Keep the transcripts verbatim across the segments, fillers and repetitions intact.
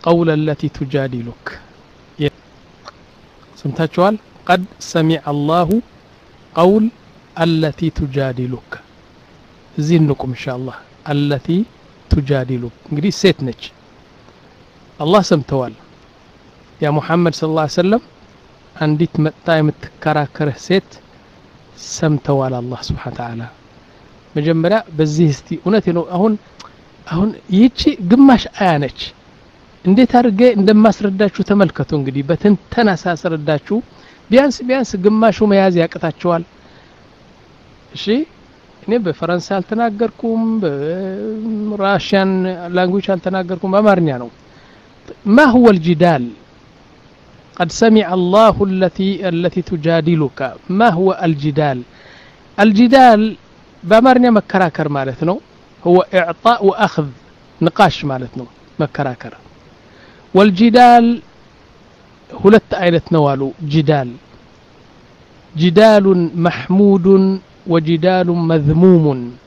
قول التي تجادلك سمتاتشوال قد سمع الله قول التي تجادلك زينكم إن شاء الله التي تجادلك እንግዲህ ሴት ነች አላህ ሰምተዋል ያ ሙሐመድ ሰለላሁ ዐለይሂ ወሰለም አንዲት መጣ የምትከራከረ ሴት ሰምተዋል አላህ Subhanahu Wa Ta'ala መጀመሪያ በዚህ እስቲ እውነት ነው አሁን አሁን ይቺ ግማሽ አያ ነች እንዴት አድርጌ እንደማስረዳችሁ ተመልከቱ እንግዲህ በተንተና ሳስረዳችሁ ቢያንስ ቢያንስ ግማሹ መያዝ ያቀታቸዋል እሺ እኔ በፈረንሳይ አልተናገርኩም በራሺያን ላንጉዌጅ አልተናገርኩም በአማርኛ ነው ما هو الجدال قد سمع الله التي التي تجادلك ما هو الجدال الجدال بأمرنا مكراكر مالتنا هو إعطاء وأخذ نقاش مالتنا مكراكر والجدال هلت آيلة نوالو جدال جدال محمود وجدال مذموم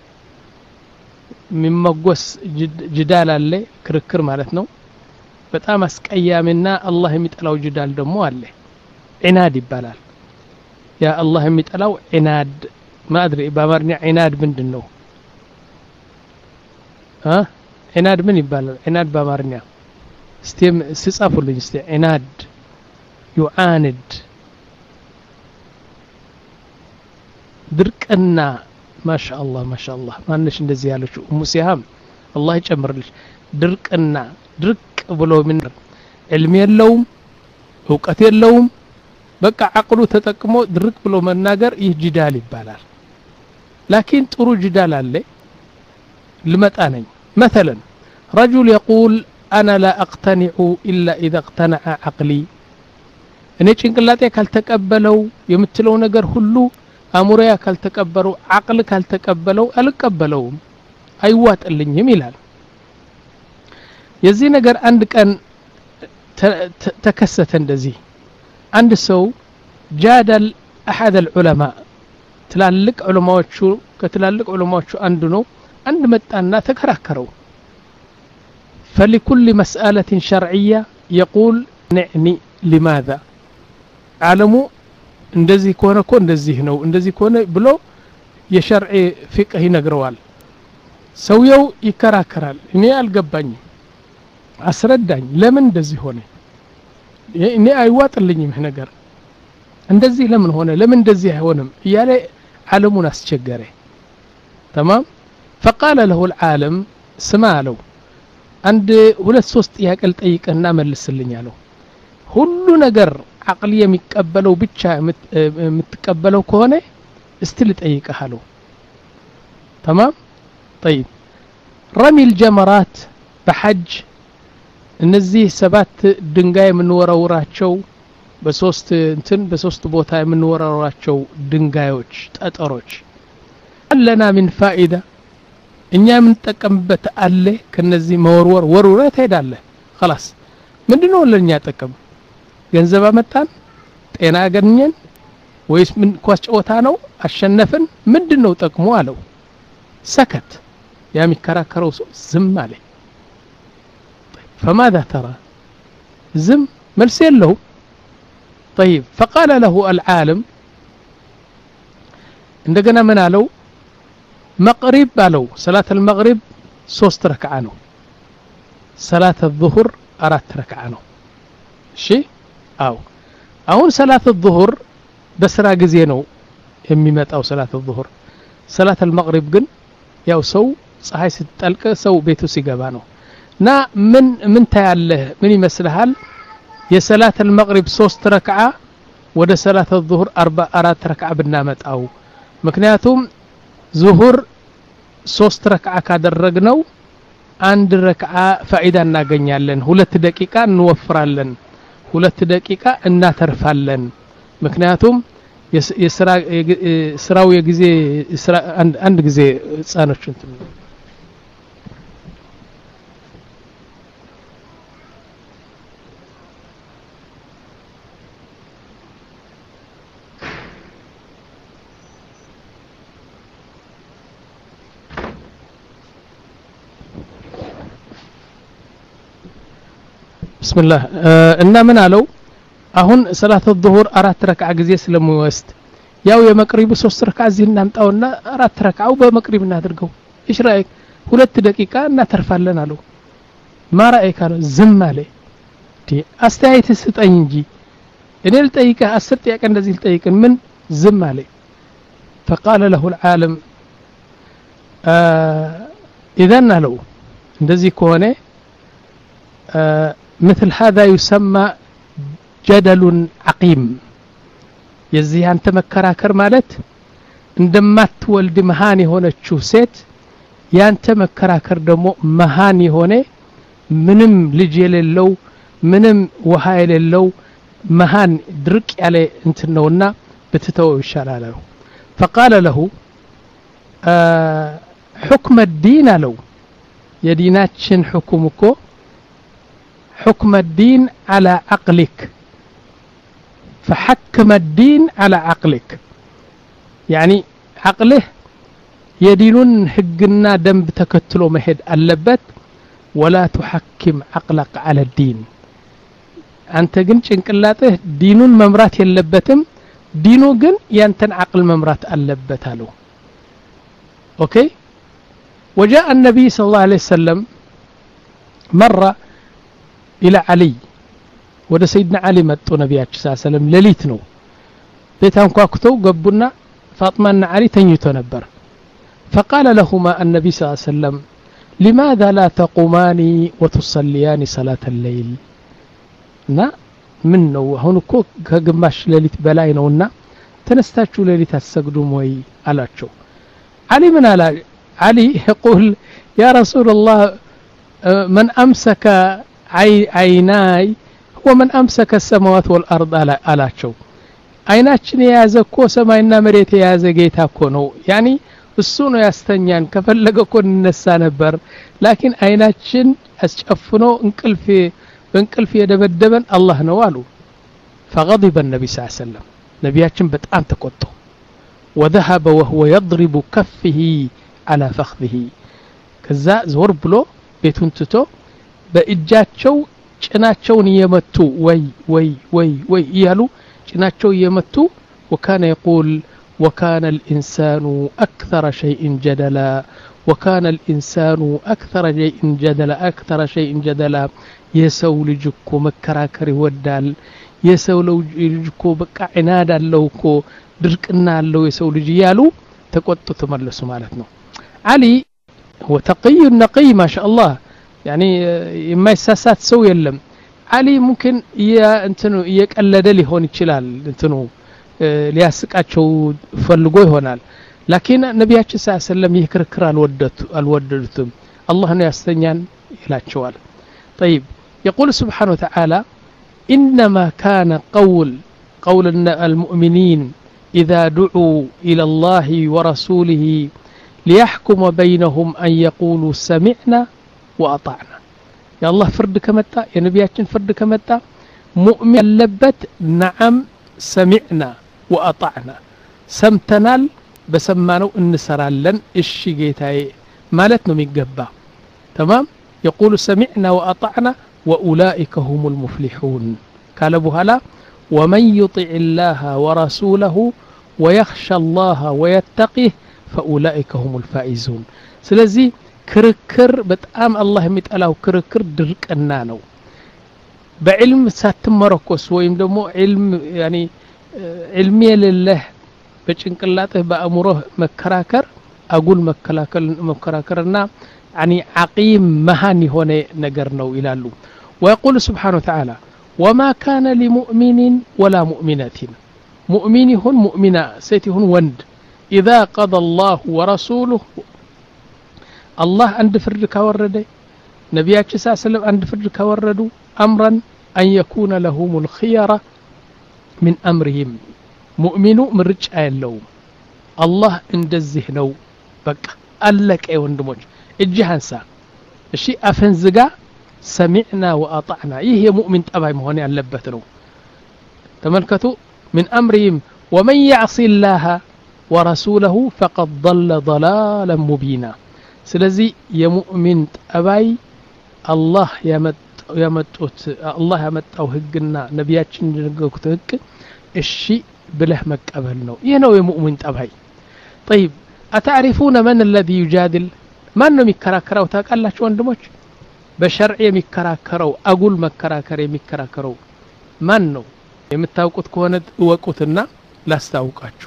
من مقوس جدال اللي كركر مالتنا በጣም አስቀያምና አላህ የሚጠላው ጅዳል ደግሞ አለ ዒናድ ይባላል ያ አላህ የሚጠላው ዒናድ ማድሪ በአማርኛ ዒናድ ምንድነው አ ዒናድ ምን ይባላል ዒናድ በአማርኛ እስቲም ስጻፉልኝ እስቲ ዒናድ ዩዓንድ ድርቅና ማሻአላህ ማሻአላህ ማንሽ እንደዚህ ያለችው ሙሲሃም አላህ ይጨምርልሽ ድርቅና ድርቅ ብሎ ምን علم የለውም ዕውቀት የለውም በቃ አቅሉ ተጠቅሞ ድርቅ ብሎ መናገር ይህ ጅዳል ይባላል لكن ጥሩ ጅዳል አለ ልመጣ ነኝ مثلا رجل يقول انا لا اقتنع الا اذا اقتنع عقلي እኔ ጭንቅላቴ ካልተቀበለው የምትለው ነገር ሁሉ አሙሪያ ካልተቀበለው አቅል ካልተቀበለው አልቀበለውም አይዋጥልኝም ይላል የዚህ ነገር አንድ ቀን ተከሰተ እንደዚህ አንድ ሰው ጃደል احد العلماء ትላልቅ ዑለማዎቹ ከትላልቅ ዑለማዎቹ አንዱ ነው አንድ መጣና ተከራከረው فلكل مسألة شرعية يقول نعني لماذا علمو እንደዚህ ከሆነ እኮ እንደዚህ ነው እንደዚህ ከሆነ ብሎ የሸርዒ ፍቅህ ይነግረዋል ሰውየው ይከራከራል እኔ አልገባኝም አስረዳኝ ለምን እንደዚህ ሆነ እኔ አይዋጥልኝም ይሄ ነገር እንደዚህ ለምን ሆነ ለምን እንደዚህ አይሆንም እያለ ዓለሙን አስቸገረ تمام فقال له العالم سما له عند ሁለት ሶስት ያቀል ጠይቀና መልስልኝ አለው ሁሉ ነገር عقل የሚቀበለው ብቻ የምትቀበለው ከሆነ እስቲ ልጠይቅህ አለው تمام طيب رمي الجمرات بحج እነዚህ ሰባት ድንጋይ የምንወራውራቸው በሶስት እንትን በሶስት ቦታ የምንወራውራቸው ድንጋዮች ጠጠሮች አለና ምን ፋኢዳ እኛ የምንጠቀምበት አለ ከነዚህ መወርወር ወርውረ ትሄዳለህ خلاص ምንድነው ለኛ ጠቀም ገንዘብ አመጣን ጤና አገኘን ወይስ ምን ኳስ ጨዋታ ነው አሸነፈን ምንድነው ጠቅሙ አለው ሰከት የሚከራከረው ሰው ዝም አለ فماذا ترى زم مرسل له طيب فقال له العالم عندنا من قالوا مغرب قالوا صلاة المغرب ሶስት ركعة ነው صلاة الظهر አራት ركعة ነው እሺ አው አሁን صلاة الظهر በስራ ጊዜ ነው የሚመጣው صلاة الظهر صلاة المغرب ግን ያው ሰው ፀሐይ ስትጠልቅ ሰው ቤቱ ሲገባ ነው نا من من تاله من يمسلها የሰላት المغرب ሶስት ركعه ወደ ሰላት الظهر አርባ አራት ركعه ብናመጣው ምክንያቱም ዙሁር ሶስት ركعه ካደረግነው አንድ ركعه ፋኢዳ እናገኛለን ሁለት ደቂቃ እንወፍራለን ሁለት ደቂቃ እናተርፋለን ምክንያቱም የስራ ስራው የጊዜ አንድ ጊዜ ጻኖች እንትን بسم الله እና ምን አለው አሁን ሰላት الظهر አራት ረክዓ ጊዜ ስለሚወስድ ያው የመቅሪቡ ሶስት ረክዓ እዚህ እናምጣውና አራት ረክዓው በመቅሪብ እናድርገው እሺ رايك ሁለት ደቂቃ እናተርፋለን አለው ማራኤካ ነው ዝም አለ ዲ አስተያየት ስጠኝ እንጂ እኔ ልጠይቅህ አስር ጥያቄ እንደዚህ ልጠይቅን ምን ዝም አለ فقال له العالم اذا له እንደዚህ ከሆነ مثل هذا يسمى جدل عقيم የዚህ አንተ መከራከር ማለት እንደማትወልድ መሃን የሆነችው ሴት ያንተ መከራከር ደግሞ መሃን የሆነ ምንም ልጅ የሌለው ምንም ውሃ የሌለው መሃን ድርቅ ያለ እንት ነውና በትተው ይሻላል አለው فقال له حكم الدين له የዲናችን حكم እኮ حكم الدين على عقلك فحكم الدين على عقلك يعني عقله يدينون حقنا دنب تكتلو مهد اللبت ولا تحكم عقلك على الدين أنت جن ጭንቅላትህ ዲኑን መምራት የለበትም ዲኑ ግን ያንተን عقل መምራት አለበት አለው اوكي وجاء النبي صلى الله عليه وسلم مره الى علي ወደ ሰይድና አሊ መጡ ነብያችን ሰለላሁ ዐለይሂ ወሰለም ሌሊት ነው ቤታን ኳኩተው ገቡና ፋጥማና አሊ ተኝቶ ነበር فقال لهما النبي صلى الله عليه وسلم لماذا لا تقومان وتصليان صلاة الليل نا من ነው አሁን እኮ ከግማሽ ሌሊት በላይ ነውና ተነስታችሁ ሌሊት አትሰግዱም ወይ አላቸው አሊ ምን አላ አሊ يقول يا رسول الله من امسك عيناي ومن امسك السماوات والارض አላቸው አይናችን የያዘኮ ሰማይና መሬት የያዘ ጌታ እኮ ነው ያኒ እሱ ነው ያስተኛን ከፈለገ እኮ እንነሳ ነበር ላኪን አይናችን አስጨፍኖ እንቅልፍ በእንቅልፍ የደበደበን አላህ ነው አሉ فغضب النبي صلى الله عليه وسلم ነብያችን በጣም ተቆጡ وذهب وهو يضرب كفه على فخذه ከዛ ዞር ብሎ ቤቱን ትቶ በእጃቸው ጭናቸውን የመቱ ወይ ወይ ወይ ወይ ይያሉ ጭናቸው የመቱ وكان يقول وكان الإنسان أكثر شيء جدلا وكان الإنسان أكثر شيء جدلا أكثر شيء جدلا يسو لجكو مكراكر ودال يسو لجكو بقى عنادا لوكو دركنا لو يسو لجيالو تقوتو تملسو مالتنا علي هو تقي نقي ما شاء الله يعني ما يساسات سو يلم علي ممكن يا انتنو يقلد ሊሆን ይችላል እንትኑ ሊያስቃቸው ፈልጎ ይሆናል لكن ነብያችን ሰለላሁ ዐለይሂ ወሰለም ይክርክር አልወደቱ አልወደዱትም አላህ ነው ያስተኛን ይላቸዋል طيب يقول سبحانه وتعالى انما كان قول قول المؤمنين اذا دعوا الى الله ورسوله ليحكم بينهم ان يقولوا سمعنا واطعنا يا الله فرد كمتا يا نبياتنا فرد كمتا مؤمن لبت نعم سمعنا واطعنا سمتنال بسمانو انسرالن اشي جيتاي مالتنا ميغبا تمام يقول سمعنا واطعنا واولئك هم المفلحون قال ابو هلا ومن يطع الله ورسوله ويخشى الله ويتقيه فاولئك هم الفائزون ስለዚህ ክርክር በጣም አላህ የሚጠላው ክርክር ድርቅና ነው በዕልም ሳትመረኮስ ወይም ደግሞ ዕልም يعني علم የሌለህ በጭንቅላትህ በአእምሮህ መከራከር አጉል መከላከል መከራከርና يعني عقيم መሃን የሆነ ነገር ነው ይላሉ ويقول سبحانه وتعالى وما كان لمؤمن ولا مؤمنة مؤمن يكون مؤمنة ست يكون وند إذا قضى الله ورسوله الله عند فرد كورد نبياتنا صلى الله عليه وسلم عند فرد كوردوا أمرا أن يكون لهم الخيرة من أمرهم مؤمن مرج اللوم الله عند الزهنو بقى قالك اي وندموج الجهنسا الشيء أفنزقا سمعنا وأطعنا إيه مؤمن تبعي مهوني عن لبتنو تملكتوا من أمرهم ومن يعصي الله ورسوله فقد ضل ضلالا مبينا سلازي يا مؤمن تبعي الله يمت ያመጡት አላህ ያመጣው ህግና ነቢያችን እንደነገሩት ህግ እሺ ብለህ መቀበል ነው ይሄ ነው የሙእሚን ጠባይ طيب አታሪፉነ ማን الذي يجادل ማን ነው የሚከራከረው ታውቃላችሁ ወንድሞች በሸርዕ የሚከራከረው አጉል መከራከር የሚከራከረው ማን ነው የምታውቁት ከሆነ እወቁትና ላስታውቃችሁ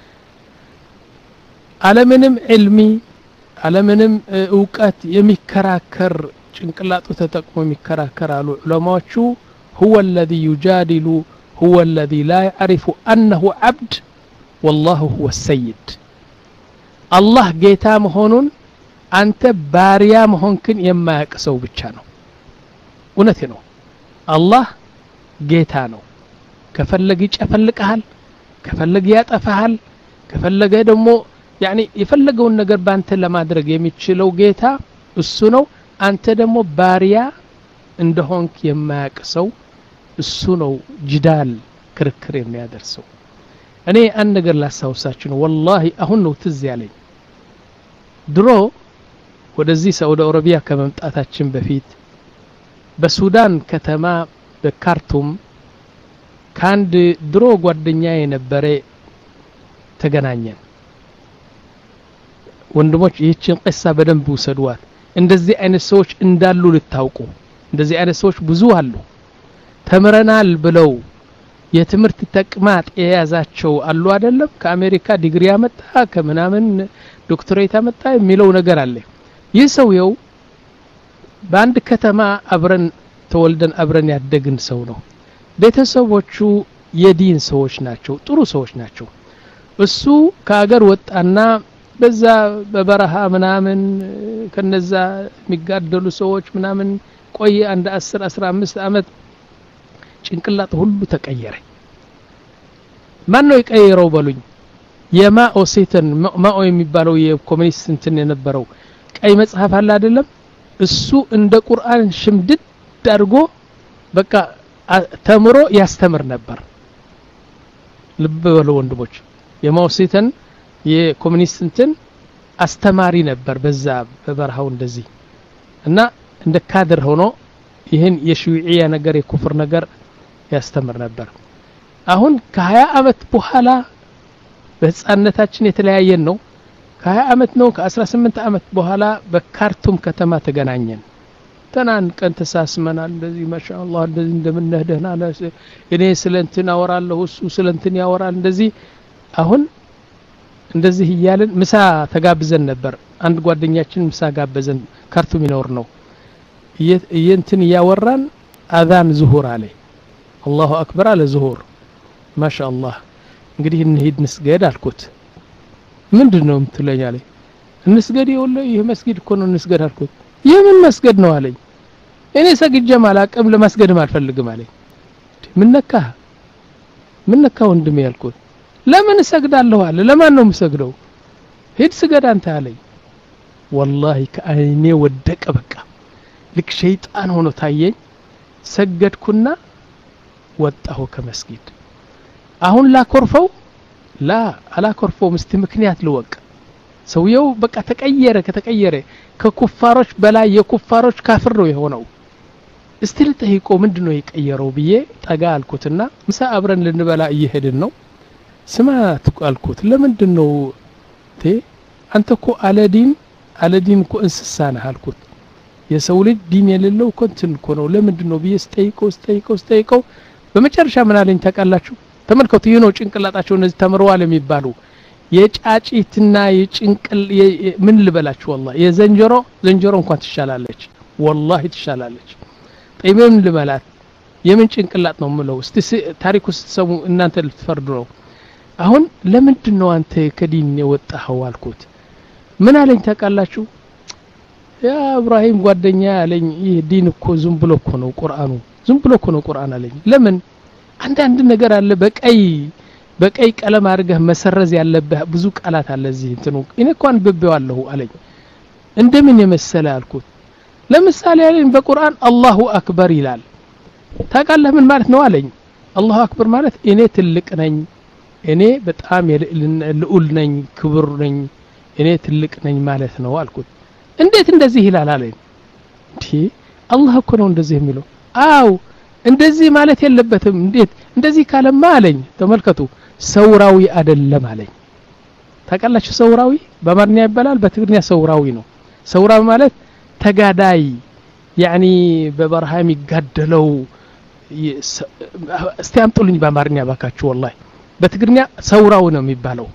ዓለምንም ዕልሚ ዓለምንም ዕውቀት የሚከራከር ጭንቅላቱ ተጠቅሞ የሚከራከር አሉ ዑለማዎቹ هو الذي يجادل هو الذي لا يعرف أنه عبد والله هو السيد الله ጌታ መሆኑን አንተ ባሪያ መሆንክን የማያውቅ ሰው ብቻ ነው እውነቴ ነው አላህ ጌታ ነው ከፈለገ ይጨፈልቅሃል ከፈለገ ያጠፋሃል ከፈለገ ደግሞ يعني የፈለገውን ነገር ባንተ ለማድረግ የሚችለው ጌታ እሱ ነው አንተ ደግሞ ባሪያ እንደሆንክ የማያውቅ ሰው እሱ ነው ጅዳል ክርክር የሚያደርሰው እኔ አንድ ነገር ላሳውሳችሁ ነው والله አሁን ነው ትዝ ያለኝ ድሮ ወደዚህ ሳውዲ አረቢያ ከመምጣታችን በፊት በሱዳን ከተማ በካርቱም ካንድ ድሮ ጓደኛዬ ነበረ ተገናኘን ወንድሞች ይህችን ቅሳ በደንብ ወሰዱዋት እንደዚህ አይነት ሰዎች እንዳሉ ልታውቁ እንደዚህ አይነት ሰዎች ብዙ አሉ ተምረናል ብለው የትምርት ተቅማጥ የያዛቸው አሉ አይደለም ከአሜሪካ ዲግሪ ያመጣ ከምናምን ዶክተሬት ያመጣ የሚለው ነገር አለ ይህ ሰውየው በአንድ ከተማ አብረን ተወልደን አብረን ያደግን ሰው ነው ቤተሰቦቹ የዲን ሰዎች ናቸው ጥሩ ሰዎች ናቸው እሱ ከሀገር ወጣና በዛ በበረሃ ምናምን ከነዛ የሚጋደሉ ሰዎች ምናምን ቆየ አንድ አስር አስራ አምስት አመት ጭንቅላት ሁሉ ተቀየረ ማን ነው የቀየረው በሉኝ የማኦ ሴተን ማኦ የሚባለው የኮሙኒስት እንትን የነበረው ቀይ መጽሐፍ አለ አይደለም እሱ እንደ ቁርአን ሽምድድ አድርጎ በቃ ተምሮ ያስተምር ነበር ልብ በሉ ወንድሞች የማኦ ሴተን የኮሙኒስት እንትን አስተማሪ ነበር በዛ በበረሃው እንደዚህ እና እንደ ካድር ሆኖ ይሄን የሺዕያ ነገር የኩፍር ነገር ያስተምር ነበር አሁን ከ20 አመት በኋላ በህፃንነታችን የተለያየን ነው ከ20 አመት ነው ከ18 አመት በኋላ በካርቱም ከተማ ተገናኘን ተናን ቀን ተሳስመናል እንደዚህ ማሻአላህ እንደዚህ እንደምንነህደና እኔ ስለንትን አወራለሁ እሱ ስለንትን ያወራል እንደዚህ አሁን እንደዚህ ይያልን ምሳ ተጋብዘን ነበር አንድ ጓደኛችን ምሳ ጋበዘን ካርቱም ይኖር ነው ይንትን ያወራን አዛን ዙሁር አለ አላሁ አክበር አለ ዙሁር ማሻአላህ እንግዲህ እንሂድ ንስገድ አልኩት ምንድነው ምትለኝ አለ እንስገድ ይወለው ይሄ መስጊድ እኮ ነው እንስገድ አልኩት የምን መስገድ ነው አለኝ እኔ ሰግጄም አላቀም ለመስገድም አልፈልግም አለኝ ምን ነካ ምን ነካ ወንድሜ ያልኩት ለምን ሰግዳለሁ አለ ለማን ነው መስገደው ሄድ ስገድ አንተ አለኝ والله ከአይኔ ወደቀ በቃ ልክ ሸይጣን ሆኖ ታየኝ ሰገድኩና ወጣሁ ከመስጊድ አሁን ላኮርፈው ላ አላኮርፈው ምስቲ ምክንያት ልወቅ ሰውየው በቃ ተቀየረ ከተቀየረ ከኩፋሮች በላይ የኩፋሮች ካፍር ነው የሆነው እስቲ ልጠይቆ ምንድነው የቀየረው ብዬ ጠጋ አልኩትና ምሳ አብረን ልንበላ እየሄድን ነው ስማ ተቋልኩት ለምንድነው ቴ አንተኮ አለዲን አለዲን ኮ እንስሳ ነህ አልኩት የሰው ልጅ ዲን የሌለው ኮንትን ኮ ነው ለምንድነው ብዬ ስጠይቀው ስጠይቀው ስጠይቀው በመጨረሻ ምን አለኝ ተቃላችሁ ተመልከቱ ይሄ ነው ጭንቅላታቸው እነዚህ ተምረዋል የሚባሉ የጫጪትና የጭንቅል ምን ልበላችሁ والله የዘንጀሮ ዘንጀሮ እንኳን ትሻላለች والله ትሻላለች ጠይመም ልበላት የምን ጭንቅላት ነው ምለው እስቲ ታሪኩ ስትሰሙ እናንተ ልትፈርዱ ነው አሁን ለምንድነው አንተ ከዲን የወጣኸው አልኩት ምን አለኝ ተቃላችሁ ያ ኢብራሂም ጓደኛ አለኝ ይሄ ዲን እኮ ዝም ብሎ እኮ ነው ቁርአኑ ዝም ብሎ እኮ ነው ቁርአን አለኝ ለምን አንድ አንድ ነገር አለ በቀይ በቀይ ቀለም አድርገህ መሰረዝ ያለበት ብዙ ቃላት አለ እዚህ እንትኑ እኔ እንኳን በበዋለሁ አለኝ እንደምን የመሰለ አልኩት ለምሳሌ አለኝ በቁርአን አላሁ አክበር ይላል ታውቃለህ ምን ማለት ነው አለኝ አላሁ አክበር ማለት እኔ ትልቅ ነኝ እኔ በጣም ልዑል ነኝ ክብር ነኝ እኔ ትልቅ ነኝ ማለት ነው አልኩት እንዴት እንደዚህ ይላል አለኝ እንዴ አላህ እኮ ነው እንደዚህ የሚለው አው እንደዚህ ማለት የለበትም እንዴት እንደዚህ ካለማ አለኝ ተመልከቱ ሰውራዊ አይደለም አለኝ ታቀላችሁ ሰውራዊ በአማርኛ ይባላል በትግርኛ ሰውራዊ ነው ሰውራዊ ማለት ተጋዳይ يعني በበረሃ የሚጋደለው እስቲ አምጡልኝ በአማርኛ ባካችሁ والله በትግርኛ ሰውራው ነው የሚባለው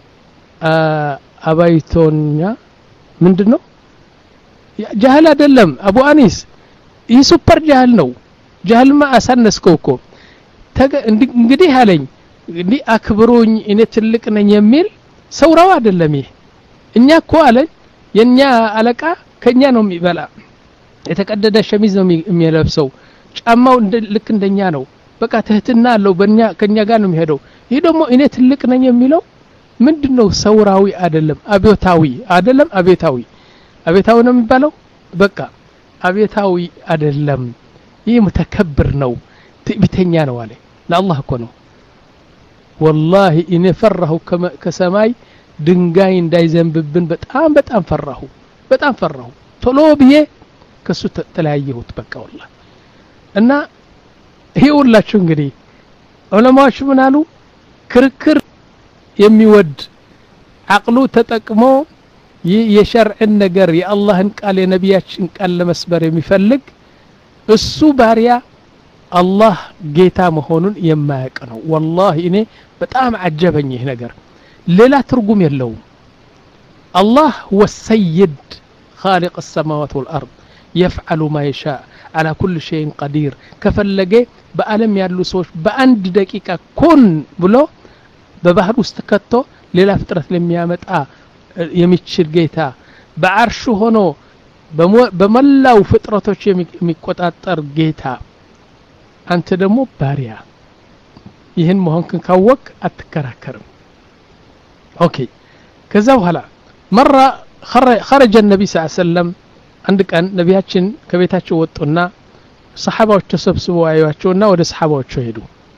አባይቶኛ ምንድነው ጃህል አይደለም አቡ አኒስ ይህ ሱፐር ጃህል ነው ጃህልማ አሳነስከው እኮ እንግዲህ አለኝ እንግዲህ አክብሩኝ እኔ ትልቅ ነኝ የሚል ሰውራው አይደለም ይሄ እኛ እኮ አለኝ የኛ አለቃ ከኛ ነው የሚበላ የተቀደደ ሸሚዝ ነው የሚለብሰው ጫማው ልክ እንደኛ ነው በቃ ትህትና አለው በእኛ ከኛ ጋር ነው የሚሄደው ይሄ ደግሞ እኔ ትልቅ ነኝ የሚለው ምንድነው ሰውራዊ አይደለም አብዮታዊ አይደለም አብዮታዊ አብዮታዊ ነው የሚባለው በቃ አብዮታዊ አይደለም ይሄ متكبر ነው ትዕቢተኛ ነው አለ ለአላህ እኮ ነው والله እኔ ፈራሁ ከሰማይ ድንጋይ እንዳይዘንብብን በጣም በጣም ፈራሁ በጣም ፈራሁ ቶሎ ብዬ ከሱ ተለያየሁት በቃ والله እና ይሄ ሁላችሁ እንግዲህ ዑለማዎች ምን አሉ ክርክር የሚወድ አቅሉ ተጠቅሞ የሸርዕን ነገር የአላህን ቃል የነቢያችን ቃል ለመስበር የሚፈልግ እሱ ባሪያ አላህ ጌታ መሆኑን የማያውቅ ነው والله እኔ በጣም አጀበኝ ይሄ ነገር ሌላ ትርጉም የለውም الله هو السيد خالق السماوات والأرض يفعل ما يشاء على كل شيء قدير كفلجه بعالم ያሉ ሰዎች በአንድ ደቂቃ ኮን ብሎ በባህር ውስጥ ከተው ሌላ ፍጥረት ለሚያመጣ የሚችል ጌታ በአርሹ ሆኖ በመላው ፍጥረቶች የሚቆጣጠር ጌታ አንተ ደግሞ ባሪያ ይህን መሆንክን ካወቅ አትከራከርም ኦኬ ከዛ በኋላ مره خرج النبي صلى الله عليه وسلم አንድ ቀን ነቢያችን ከቤታቸው ወጡና ሰሃባዎች ተሰብስበው አዩዋቸውና ወደ ሰሃባዎቹ ሄዱ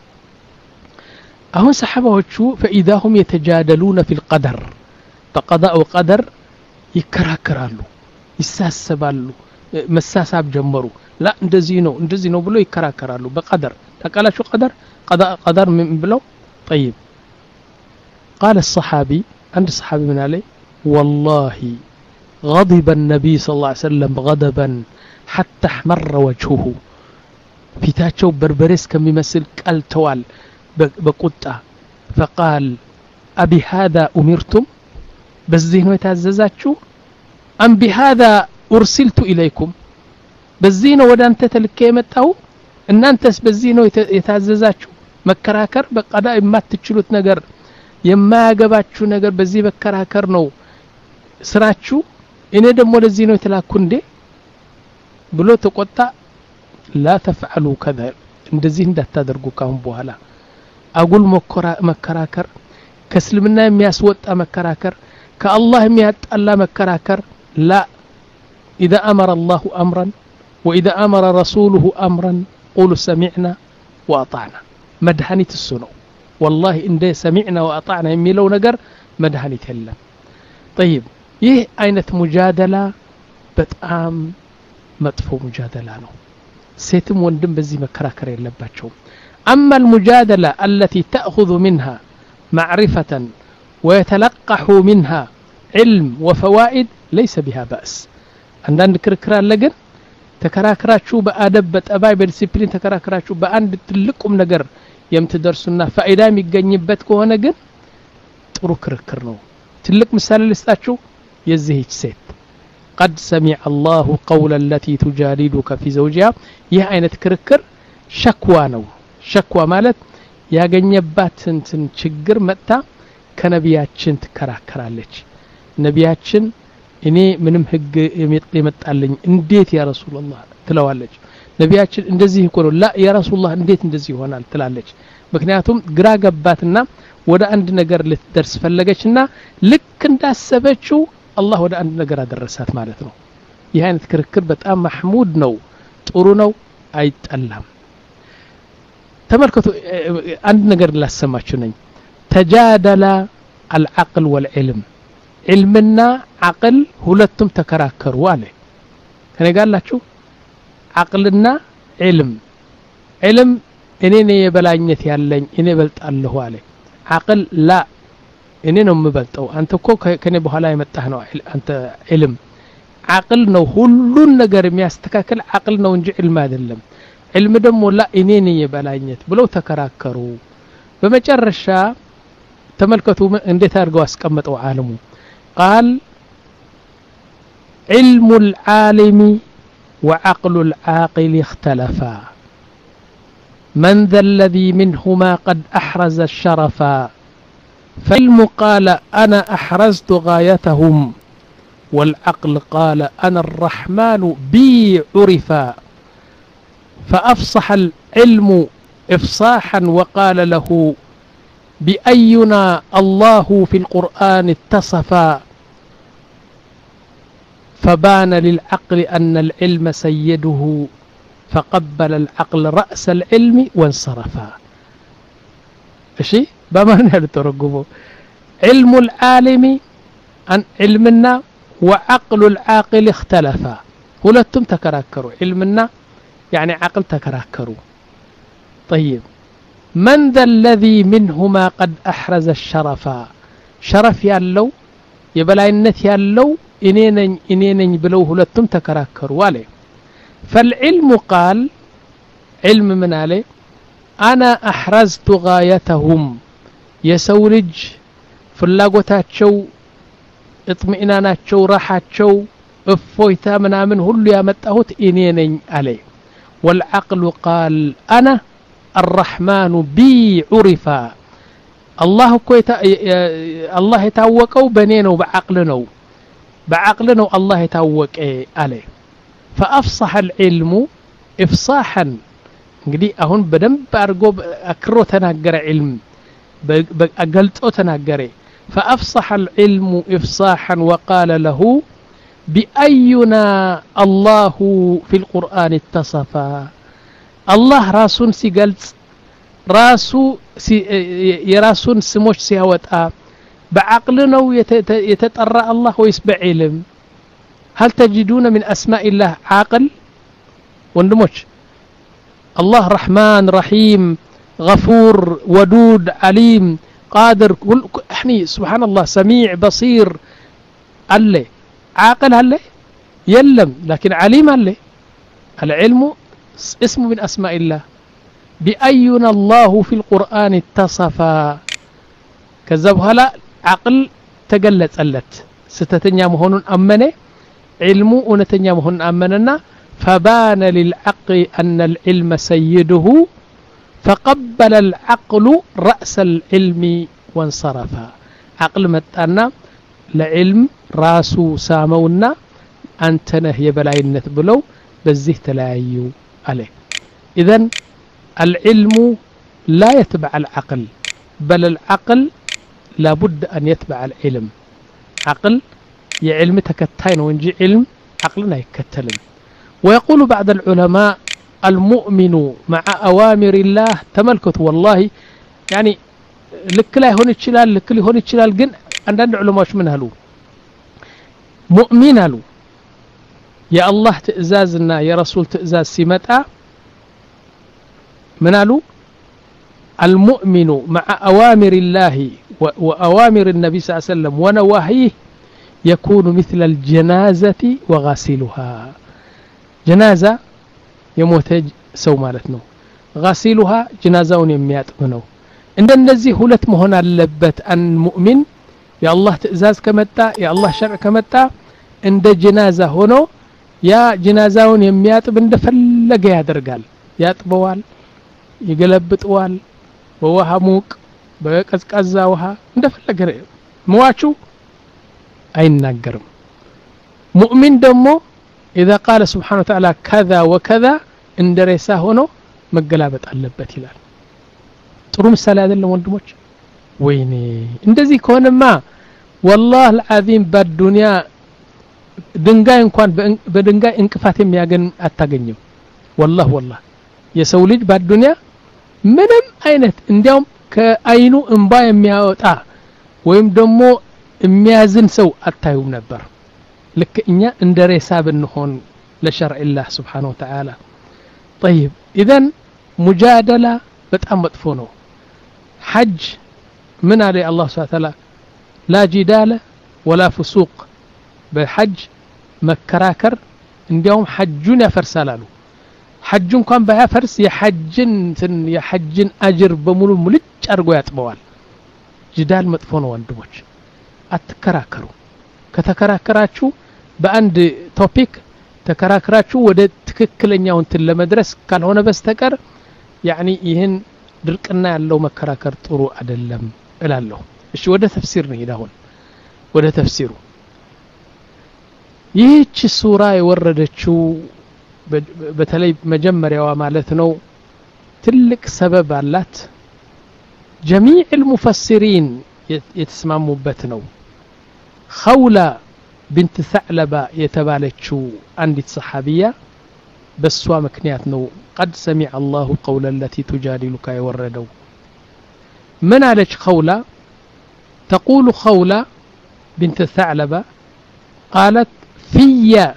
አሁን ሰሃባዎቹ فاذا هم يتجادلون في القدر بقضاء وقدر ይከራከራሉ ይሳሰባሉ መሳሳብ ጀመሩ لا እንደዚህ ነው እንደዚህ ነው ብሎ ይከራከራሉ በቀደር ተቃላችሁ ቀደር قضاء قدر ምን ብለው طيب قال الصحابي عند الصحابي من عليه والله غضب النبي صلى الله عليه وسلم غضبا حتى احمر وجهه ፊታቸው በርበሬስ ከሚመስል ቀልተዋል በቁጣ فقال ابي هذا امرتم በዚህ ነው የታዘዛችሁ ام بهذا ارسلت اليكم በዚህ ነው ወደ አንተ ተልከ የመጣው እናንተስ በዚህ ነው የታዘዛችሁ መከራከር በቀዳ የማትችሉት ነገር የማያገባችሁ ነገር በዚህ መከራከር ነው ስራችሁ እኔ ደግሞ ለዚህ ነው የተላኩ እንዴ ብሎ ተቆጣ لا تفعلوا كذا እንደዚህ እንዳታደርጉ ካሁን በኋላ አጉል መከራከር ከእስልምና የሚያስወጣ መከራከር ከአላህ የሚያጣላ መከራከር لا اذا امر الله امرا واذا امر رسوله امرا قولوا سمعنا واطعنا مدحنيت السنو والله ان سمعنا واطعنا የሚለው ነገር መድኃኒት የለም طيب ይህ አይነት ሙጃደላ በጣም መጥፎ ሙጃደላ ነው ሴትም ወንድም በዚህ መከራከር የለባቸው اما المجادله التي تاخذ منها معرفه ويتلقح منها علم وفوائد ليس بها باس አንዳንድ ክርክር አለ ግን ተከራክራችሁ በአደብ በጠባይ በዲሲፕሊን ተከራክራችሁ በአንድ ትልቁም ነገር የምትደርሱና ፋይዳ የሚገኝበት ከሆነ ግን ጥሩ ክርክር ነው ትልቅ ምሳሌ ልስጣችሁ የዚህች ሴት قد سمع الله قول التي تجادلك في زوجها ይህ አይነት ክርክር ሸክዋ ነው ሸክዋ ማለት ያገኘባትን ችግር መጣ ከነቢያችን ትከራከራለች ነቢያችን እኔ ምንም ህግ የመጣልኝ እንዴት ያ ረሱላህ ትለዋለች ነቢያችን እንደዚህ እኮ ነው ላ ያ ረሱላህ እንዴት እንደዚህ ይሆናል ትላለች ምክንያቱም ግራ ገባትና ወደ አንድ ነገር ልትደርስ ፈለገችና ልክ እንዳሰበችው አላህ ወደ አንድ ነገር አደረሳት ማለት ነው ይህ አይነት ክርክር በጣም ማህሙድ ነው ጥሩ ነው አይጠላም ተመልከቱ አንድ ነገር ላሰማችሁ ነኝ ተጃደላ العقل والعلم علمنا عقل ሁለቱም ተከራከሩ አለ ከነጋላችሁ عقلنا علم علم إني يبلانيت يالين إني بلت الله عليه عقل لا إني نم بلت أو أنت كو كني بحالا يمتحنوا أنت علم عقل نو هلون نجار ميستكاكل عقل نو نجي علم هذا اللم علم دمو لا إني يبلانيت بلو تكراكروا بمجرشا تملكتوا انديت ارغوا اسقمطوا عالمو قال علم العالم وعقل العاقل اختلفا من ذا الذي منهما قد أحرز الشرفا فالعلم قال أنا أحرزت غايتهم والعقل قال أنا الرحمن بي عرفا فأفصح العلم إفصاحا وقال له بأينا الله في القرآن اتصفا فبان للعقل أن العلم سيده فقبل العقل رأس العلم وانصرفا إشي بمعنى لترقبه علم العالم أن علمنا وعقل العاقل اختلفا ولتم تكراكروا علمنا يعني عقل تكراكروا طيب من ذا الذي منهما قد أحرز الشرفا شرف يالو يبلاينت يالو إنينن إنينن بلوه لتم تكراكروا عليه فالعلم قال علم من عليه أنا أحرزت غايتهم يسولج فلاغوتاتشو اطمئناناتشو راحاتشو افويتا منامن هلو يامتاهوت إنينن عليه والعقل قال أنا الرحمن بي عرفا الله كويتا الله يتوقوا بنينو بعقلنو بعقلنو الله يتوق عليه فأفصح العلم إفصاحا እንግዲህ አሁን በደንብ አርጎ አክሮ ተናገረ علم በአገልጦ ተናገረ فأفصح العلم إفصاحا وقال له بأينا الله في القرآن اتصفا الله راسون سيقلت راسو سي يراسون سموش سيهوتا بعقلنا يتطرى الله ويسبع علم هل تجدون من أسماء الله عاقل وندموش الله رحمن رحيم غفور ودود عليم قادر كل احني سبحان الله سميع بصير الله عاقل هله يلم لكن عليم هله العلم اسم من أسماء الله بأينا الله في القرآن اتصفا كذبها لا عقل تقلت ألت ستتنيا مهون أمنه علم ونتنيا مهون أمننا فبان للعقل أن العلم سيده فقبل العقل رأس العلم وانصرفا عقل متأنا لعلم راسو سامونا أنتنه يبلاينت بلو بزيه تلايو عليه إذن العلم لا يتبع العقل بل العقل لابد أن يتبع العلم عقل يعلم تكتين ونجي علم عقلنا يكتلم ويقول بعض العلماء المؤمن مع أوامر الله تملكت والله يعني لك لا هون الشلال لك لا هون الشلال جن عندنا علماء من هلو مؤمن هلو يا الله تأزازنا يا رسول تأزاز سمتا منالو المؤمن مع أوامر الله وأوامر النبي صلى الله عليه وسلم ونواهيه يكون مثل الجنازة وغاسلها جنازة يموت سو مالتنا غاسلها جنازة يميات منه عند النزي هلت مهنا اللبت أن مؤمن يا الله تأزاز كمتا يا الله شرع كمتا عند جنازة هنا يا جنازة يميات بند فلق يا درقال يا طبوال يقلبطوال በውሃ ሙቅ በቀዝቃዛ ውሃ እንደፈለገ መዋቹ አይናገርም ሙእሚን ደግሞ اذا قال سبحانه وتعالى كذا وكذا እንደረሳ ሆኖ መገላበጥ አለበት ይላል ጥሩ ምሳሌ አይደለም ወንድሞች ወይኔ እንደዚህ ከሆነማ والله العظيم በዱንያ ድንጋይ እንኳን በድንጋይ እንቅፋት የሚያገኝ አታገኝም والله والله የሰው ልጅ በዱንያ ምንም አይነት እንዲያውም ከአይኑ እንባ የሚያወጣ ወይም ደግሞ የሚያዝን ሰው አታዩም ነበር ልክ እኛ እንደረሳ ብንሆን ለሸርዕ الله سبحانه وتعالى طيب اذا مجادله በጣም መጥፎ ነው حج من عليه الله سبحانه وتعالى لا جدال ولا فسوق بحج مكراكر እንዲያውም ሐጁን ያፈርሳላሉ ሐጁ እንኳን ባያፈርስ የሐጅን የሐጅን አጅር በሙሉ ሙልጭ አድርጎ ያጥበዋል ጅዳል መጥፎ ነው ወንድሞች አትከራከሩ ከተከራከራችሁ በአንድ ቶፒክ ተከራከራችሁ ወደ ትክክለኛው እንትን ለመድረስ ካልሆነ በስተቀር يعني ይህን ድርቅና ያለው መከራከር ጥሩ አይደለም እላለሁ እሺ ወደ ተፍሲር ነው ይላል ወደ ተፍሲሩ ይህች ሱራ የወረደችው በተለይ መጀመሪያዋ ማለት ነው ትልቅ ሰበብ አላት جميع المفسرين يتسمموበት ነው خولة بنت ثعلبة የተባለችው አንዲት ሰሃቢያ በሷ ምክንያት ነው قد سمع الله قول التي تجادلك يوردوا من عليك خولة تقول خولة بنت ثعلبة قالت في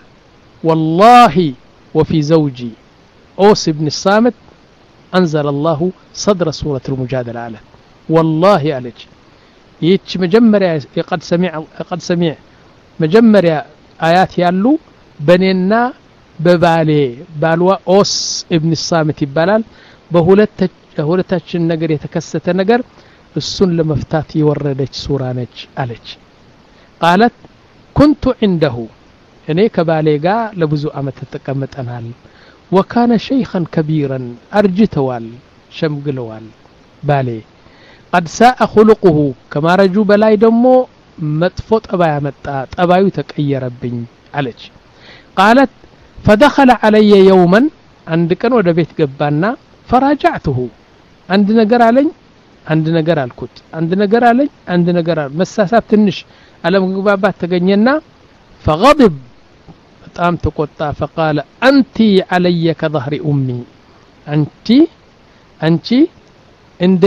والله وفي زوجي أوس بن الصامت أنزل الله صدر سورة المجادلة على والله عليك يتش مجمر قد سمع قد سمع مجمر آيات يالو بنينا ببالي بالوا أوس ابن الصامت يبالال بهولت هولتاችን ነገር የተከሰተ ነገር እሱን ለመፍታት የወረደች ሱራ ነች አለች قالت كنت عنده እኔ ከባሌ ጋር ለብዙ አመት ተቀመጠናል وكان شيخا كبيرا ارجتوال شمغلوال بالي قد ساء خلقه كما رجو بلاي دمو مطفو طبايا مጣ طبايو ተቀየረብኝ አለች قالت فدخل علي يوما عند كان ወደ ቤት ገባና فراجعته عند ነገር አለኝ عند ነገር አልኩት عند ነገር አለኝ عند ነገር መሳሳብ ትንሽ አለመግባባት ተገኘና فغضب በጣም ተቆጣ فقال انت علي كظهر امي انت انت እንደ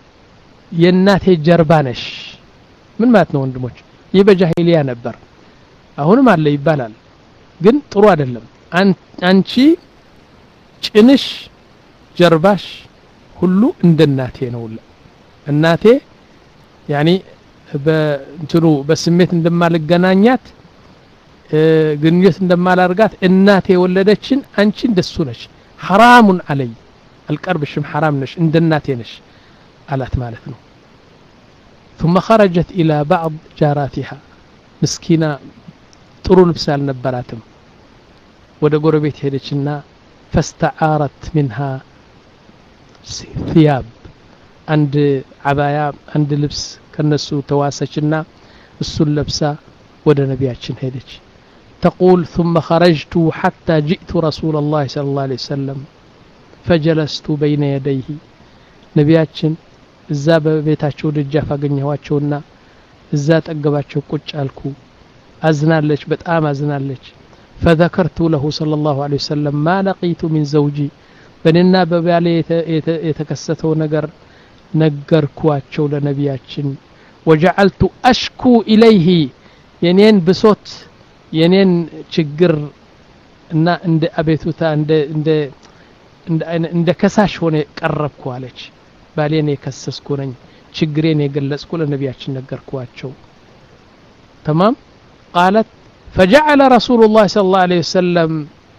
የናቴ ጀርባ ነሽ ምን ማለት ነው ወንድሞች ይህ በጃሂሊያ ነበር አሁንም አለ ይባላል ግን ጥሩ አይደለም አንቺ ጭንሽ ጀርባሽ ሁሉ እንደናቴ ነው እናቴ يعني በእንትኑ በስሜት እንደማልገናኛት ግንኙነት እንደማላርጋት እናቴ ወለደችን አንቺ እንደሱ ነሽ حرام علي القربሽም حرام ነሽ እንደናቴ ነሽ አላት ማለት ነው ثم خرجت الى بعض جاراتها مسكينه ጥሩ ልብስ አልነበራትም ወደ ጎረቤት ሄደችና فاستعارت منها ثياب عند عبايا عند ልብስ ከነሱ ተዋሰችና እሱን ለብሳ ወደ ነቢያችን ሄደች تقول ثم خرجت حتى جئت رسول الله صلى الله عليه وسلم فجلست بين يديه ነቢያችን እዛ በቤታቸው ደጃፍ አገኘኋቸውና እዛ ጠገባቸው ቁጭ አልኩ አዝናለች በጣም አዝናለች فذكرت له صلى الله عليه وسلم ما لقيت من زوجي በእኔና በባሌ የተከሰተው ነገር ነገርኳቸው ለነቢያችን وجعلت اشكو اليه የኔን ብሶት የኔን ችግር እና እንደ አቤቱታ እንደ እንደ እንደ ከሳሽ ሆነ ቀረብኩ አለች ባሌን የከሰስኩ ነኝ ችግሬን የገለጽኩ ለነቢያችን ነገርኳቸው تمام قالت فجعل رسول الله صلى الله عليه وسلم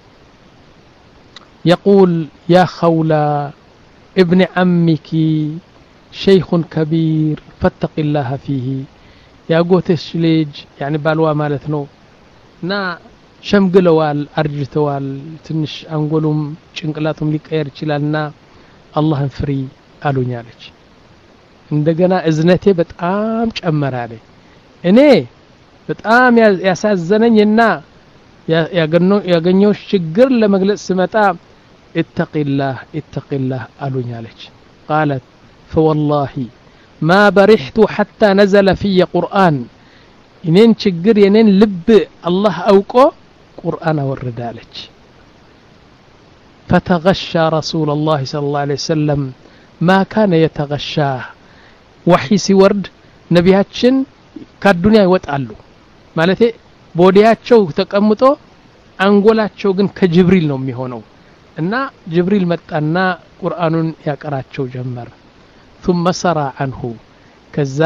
يقول يا خولة ابن عمك شيخ كبير فاتق الله فيه يا قوتش ليج يعني بالوا مالتنو نا شمقلوال أرجتوال تنش أنقولهم شنقلاتهم ليقير يችላልና አላህን ፍሪ አሉኝ አለች እንደገና እዝነቴ በጣም ጨመረ አለ እኔ በጣም ያሳዘነኝና ያገኘው ችግር ለመግለጽ ስመጣ اتقillah اتقillah አሉኝ አለች قالت فوالله ما برحت حتى نزل في قرآن إنين ችግር የኔን ልብ አላህ አውቆ ቁርአን አወረዳለች فتغشى رسول الله صلى الله عليه وسلم ما كان يتغشى وحي ሲወርድ ነቢያችን ከዱንያ ይወጣሉ ማለት ቦዲያቸው ተቀምጦ አንጎላቸው ግን ከጅብሪል ነው የሚሆነው እና ጅብሪል መጣና ቁርአኑን ያቀራቸው ጀመር ثم سرى عنه ከዛ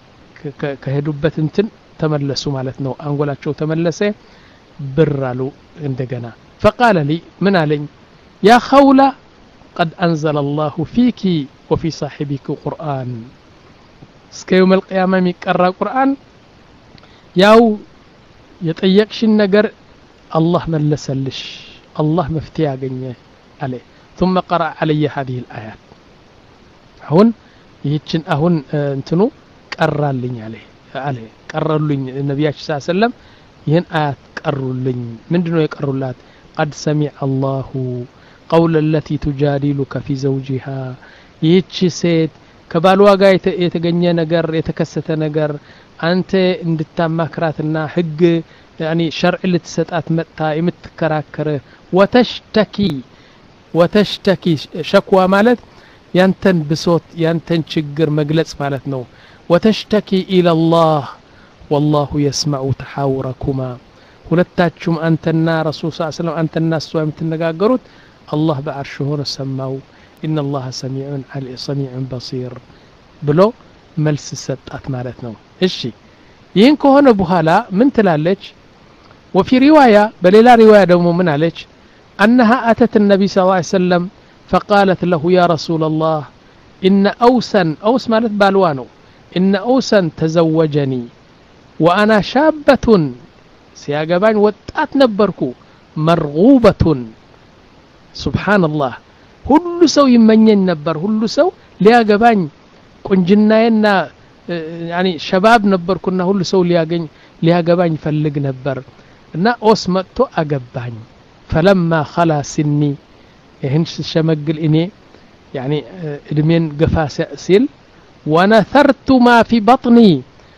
ከሄዱበት እንትን ተመለሱ ማለት ነው አንጎላቸው ተመለሰ ብራሉ እንደገና فقال لي من علي يا خولة قد أنزل الله فيك وفي صاحبك قرآن እስከ يوم القيامة የሚቀራ ቁርአን ያው የጠየቅሽን ነገር الله መለሰልሽ الله مفتي ያገኘ عليه ثم قرأ علي هذه الآيات አሁን ይህችን አሁን እንትኑ ቀራልኝ عليه عليه ቀረሉኝ ነብያችን ሰለላሁ ዐለይሂ ወሰለም ይህን አያት ቀሩልኝ ምንድነው የቀሩላት قد سمع الله قول التي تجادلك في زوجها ይህች ሴት ከባልዋ ጋር የተገኘ ነገር የተከሰተ ነገር አንተ እንድታማክራትና ህግ يعني شرع لتسطات متا يمتكراكر وتشتكي وتشتكي شكوى مالت ينتن بصوت ينتن ችግር መግለጽ ማለት ነው وتشتكي الى الله والله يسمع تحاوركما ሁለታችሁም አንተና ረሱል ሰለላሁ ዐለይሂ ወሰለም አንተና እሷ የምትነጋገሩት አላህ በአርሽ ሆኖ ሰማው ان الله سميع عليم سميع بصير ብሎ መልስ ሰጣት ማለት ነው እሺ ይህን ከሆነ በኋላ ምን ትላለች وفي رواية بليلا رواية دوم من عليك أنها أتت النبي صلى الله عليه وسلم فقالت له يا رسول الله إن أوسا أوس مالت بالوانو إن أوسا تزوجني وأنا شابة سياقبان وطات نبركو مرغوبة سبحان الله ሁሉ ሰው ይመኘኝ ነበር ሁሉ ሰው ሊያገባኝ ቁንጅናዬና يعني شباب ነበርኩና ሁሉ ሰው ሊያገኝ ሊያገባኝ ፈልግ ነበር እና ኦስ መጥቶ አገባኝ فلما خلا سني ይህን ሸመግል እኔ يعني እድሜን ገፋ ሲል ونثرت ما في بطني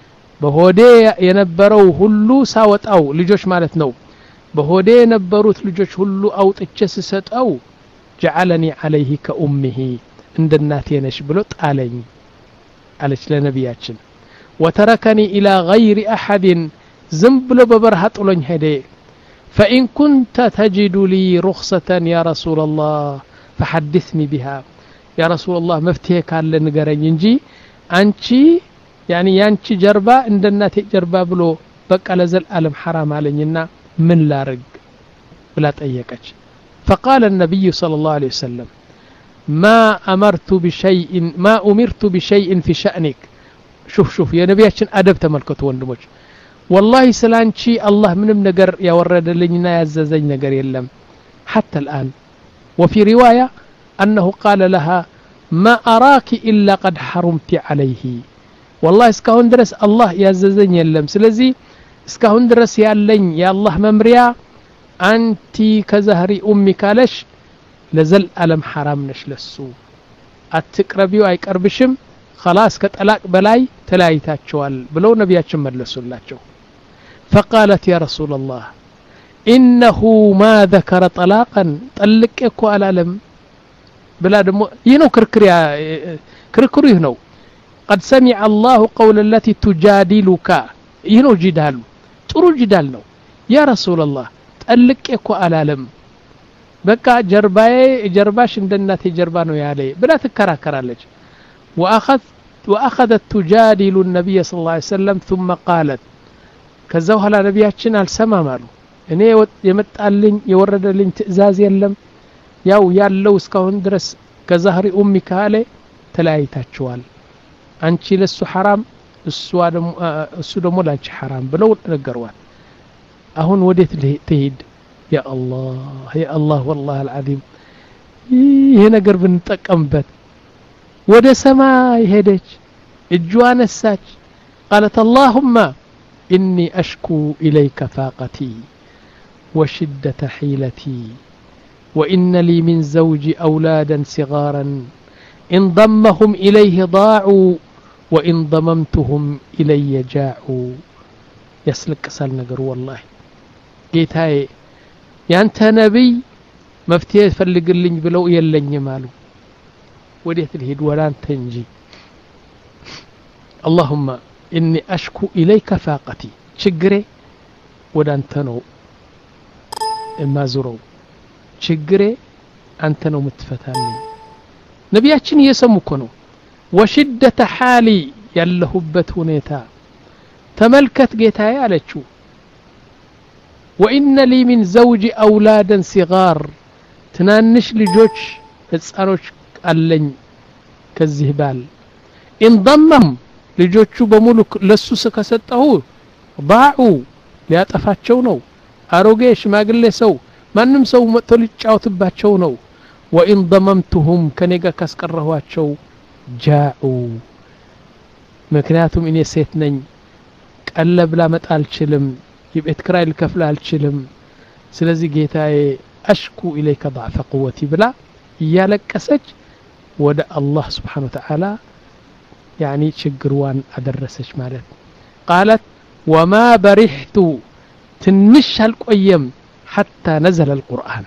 በሆዴ የነበረው ሁሉ ሳወጣው ልጆች ማለት ነው በሆዴ የነበሩት ልጆች ሁሉ አውጥቼ ስሰጠው جعلني عليه كأمه عند الناتي ነሽ ብሎ ጣለኝ አለች ለነብያችን وتركني إلى غير أحد ዝም ብሎ በበረሃ ጥሎኝ ሄደ فإن كنت تجد لي رخصة يا رسول الله فحدثني بها يا رسول الله مفتيه ካለ ንገረኝ እንጂ አንቺ يعني ያንቺ ጀርባ እንደ እናቴ ጀርባ ብሎ በቃ ለዘላለም حرام አለኝና ምን ላርግ ብላ ጠየቀች فقال النبي صلى الله عليه وسلم ما أمرت بشيء ما أمرت بشيء في شأنك شوف شوف يا نبياتنا أدب تملكت وندمج والله سلانشي الله منم نجر يا ورد لنا يعززين نجر يلم حتى الآن وفي رواية أنه قال لها ما أراك إلا قد حرمت عليه والله اسكهون درس الله يعززين يلم سلزي اسكهون درس يا لين يا الله ممريا أنت كزهري أمي كالش لزل ألم حرام نشلسو أتقربيو أي كربشم خلاص كتلاق بلاي تلايتاتشوال بلو نبياتشم مدلسو اللاتشو فقالت يا رسول الله إنه ما ذكر طلاقا طلق يكو على لم بلا دمو ينو كركريا كركرو ينو قد سمع الله قول التي تجادلك ينو جدال ترو جدال نو يا رسول الله طلق يكو على لم بقى جرباي جرباش اندنات جربا نو يالي بلا تكراكرالج وأخذ وأخذت تجادل النبي صلى الله عليه وسلم ثم قالت كذا وهلا نبياتنا السما مالو እኔ የመጣልኝ የወረደልኝ ትእዛዝ የለም ያው ያለው እስካሁን ድረስ ከዛህሪ ኡሚ ካለ ተላይታችኋል አንቺ ለሱ حرام እሱ ደሞ እሱ ደሞ ላንቺ حرام ብለው ነገርዋል አሁን ወዴት ትሄድ ያ አላህ ያ አላህ والله العظيم ይሄ ነገር ብንጠቀምበት ወደ ሰማይ ሄደች እጇን ነሳች قالت اللهم إني أشكو إليك فاقتي وشدة حيلتي وإن لي من زوجي أولادا صغارا إن ضمهم إليه ضاعوا وإن ضممتهم إلي جاعوا يسلك سال نقر والله قيت هاي يانت نبي مفتيه فلق اللي بلو يلن يمالو وديت الهد ولان تنجي اللهم إني أشكو إليك فاقتي شجري ودانتنو ما زرو شجري አንተ ነው የምትፈታልኝ ነቢያችን እየሰሙ እኮ ነው ወሽደተ ሐሊ ያለሁበት ሁኔታ ተመልከት ጌታዬ አለችው وإن لي من زوجي أولادا صغار ትናንሽ ልጆች ህፃኖች አለኝ ከዚህ ባል እንضمም ልጆቹ በሙሉ ለሱ ከሰጠው ضاعوا ሊያጠፋቸው ነው አሮጌ ሽማግሌ ሰው ማንም ሰው መጥቶ ሊጫወትባቸው ነው وإن ضممتهم ከኔጋ ካስቀረኋቸው جاءوا ምክንያቱም እኔ ሴት ነኝ ቀለብ ላመጣ አልችልም የቤት ክራይ ልከፍል አልችልም ስለዚህ ጌታዬ أشكو إليك ضعف قوتي بلا يالكسج ود الله سبحانه وتعالى يعني شجروان أدرسش مالت قالت وما برحت تنش هالقيم حتى نزل القرآن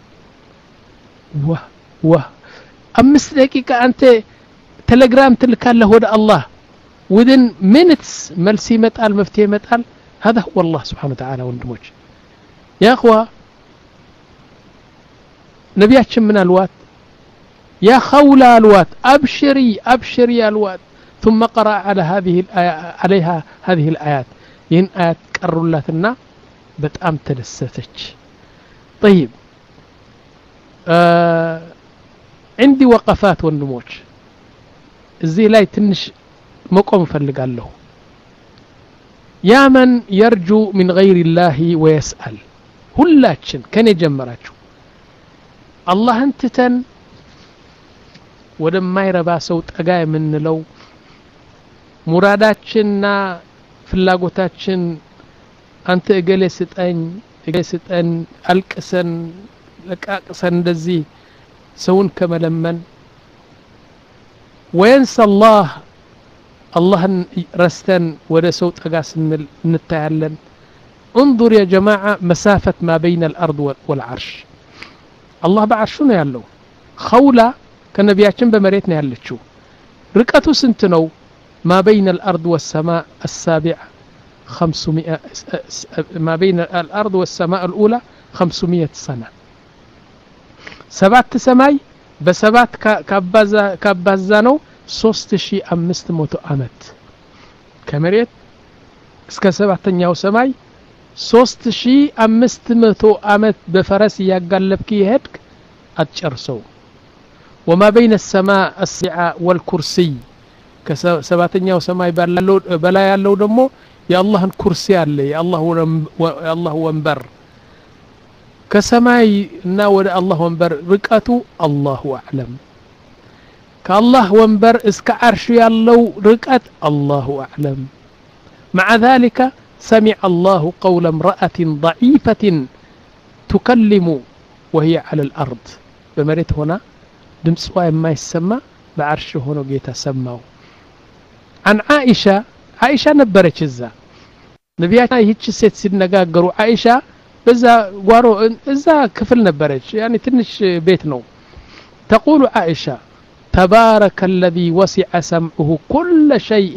وه وه أمس دقيقة أنت تلجرام تلك له ود الله within minutes ملسي متقال مفتي متقال هذا هو الله سبحانه وتعالى وندمج يا أخوة نبياتشم من الوات يا خولة الوات أبشري أبشري الوات ثم قرأ على هذه الآية عليها هذه الآيات ين آيات كرولاتنا بتأم تلستك طيب آه عندي وقفات والنموج زي لا يتنش مقوم فلقال له يا من يرجو من غير الله ويسأل هلاتشن كان يجمراتشو الله انتتن ودما يربا سو طغا የምንለው ሙራዳችንና ፍላጎታችን አንተ እገሌ ስጠኝ እገሌ ስጠን አልቅሰን ለቃቅሰን እንደዚህ ሰውን ከመለመን ወይንስ الله اللهን ረስተን ወደ ሰው ጠጋ ስንል እንታያለን انظر يا جماعه مسافه ما بين الارض والعرش الله بعرشو ነው ያለው خولة ከነቢያችን በመሬት ነው ያለችው ርቀቱ ስንት ነው ما بين الارض والسماء السابع خمسمائة ما بين الارض والسماء الاولى خمسمائة سنه سبعة سماي بسبعة كابازا كابازا ነው ሶስት ሺህ አምስት መቶ አመት ከመሬት እስከ ሰባተኛው ሰማይ ሶስት ሺህ አምስት መቶ አመት በፈረስ ያጋለብክ ይሄድክ አትጨርሰው وما بين السماء السبعة والكرسي ከሰባተኛው ሰማይ ባለው በላይ ያለው ደግሞ የአላህን ኩርሲ አለ የአላህ የአላህ ወንበር ከሰማይና ወደ አላህ ወንበር ርቀቱ አላሁ አዕለም كالله وانبر اسك عرش يالله رقت الله أعلم مع ذلك سمع الله قول امرأة ضعيفة تكلم وهي على الأرض بمريت هنا دمسوا ما يسمى بعرش هنا جيت سماه عن عائشة عائشة نبرت الزا نبياتنا هيك ست سنة قروا عائشة بزا قارو إذا كفل نبرت يعني تنش بيتنا تقول عائشة تبارك الذي وسع سمعه كل شيء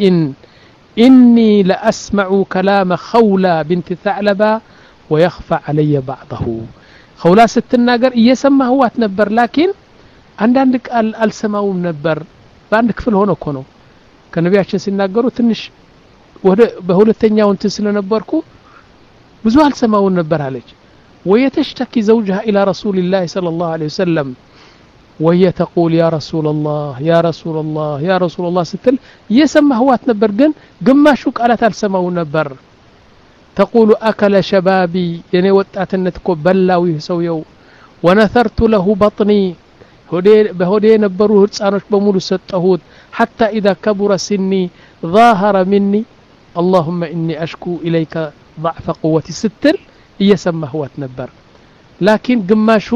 إني لأسمع كلام خولة بنت ثعلبة ويخفى علي بعضه خولة ست الناقر يسمى هو تنبر لكن عندك السماو منبر عندك في الهون كونو كان نبي عشان سنناقروا تنش بهول الثانية وانت سننبركو بزوها السماو منبر عليك ويتشتكي زوجها إلى رسول الله صلى الله عليه وسلم وهي تقول يا رسول الله يا رسول الله يا رسول الله ستل يسمى هو تنبر جن قماشو قالت السماو نبر تقول أكل شبابي يعني وطعت نتكو بلاوي سويو ونثرت له بطني هودي بهودي نبروه ህፃኖች በሙሉ ሰጠሁት حتى إذا كبر سني ظاهر مني اللهم إني أشكو إليك ضعف قوتي ستل يسمى هو تنبر لكن قماشو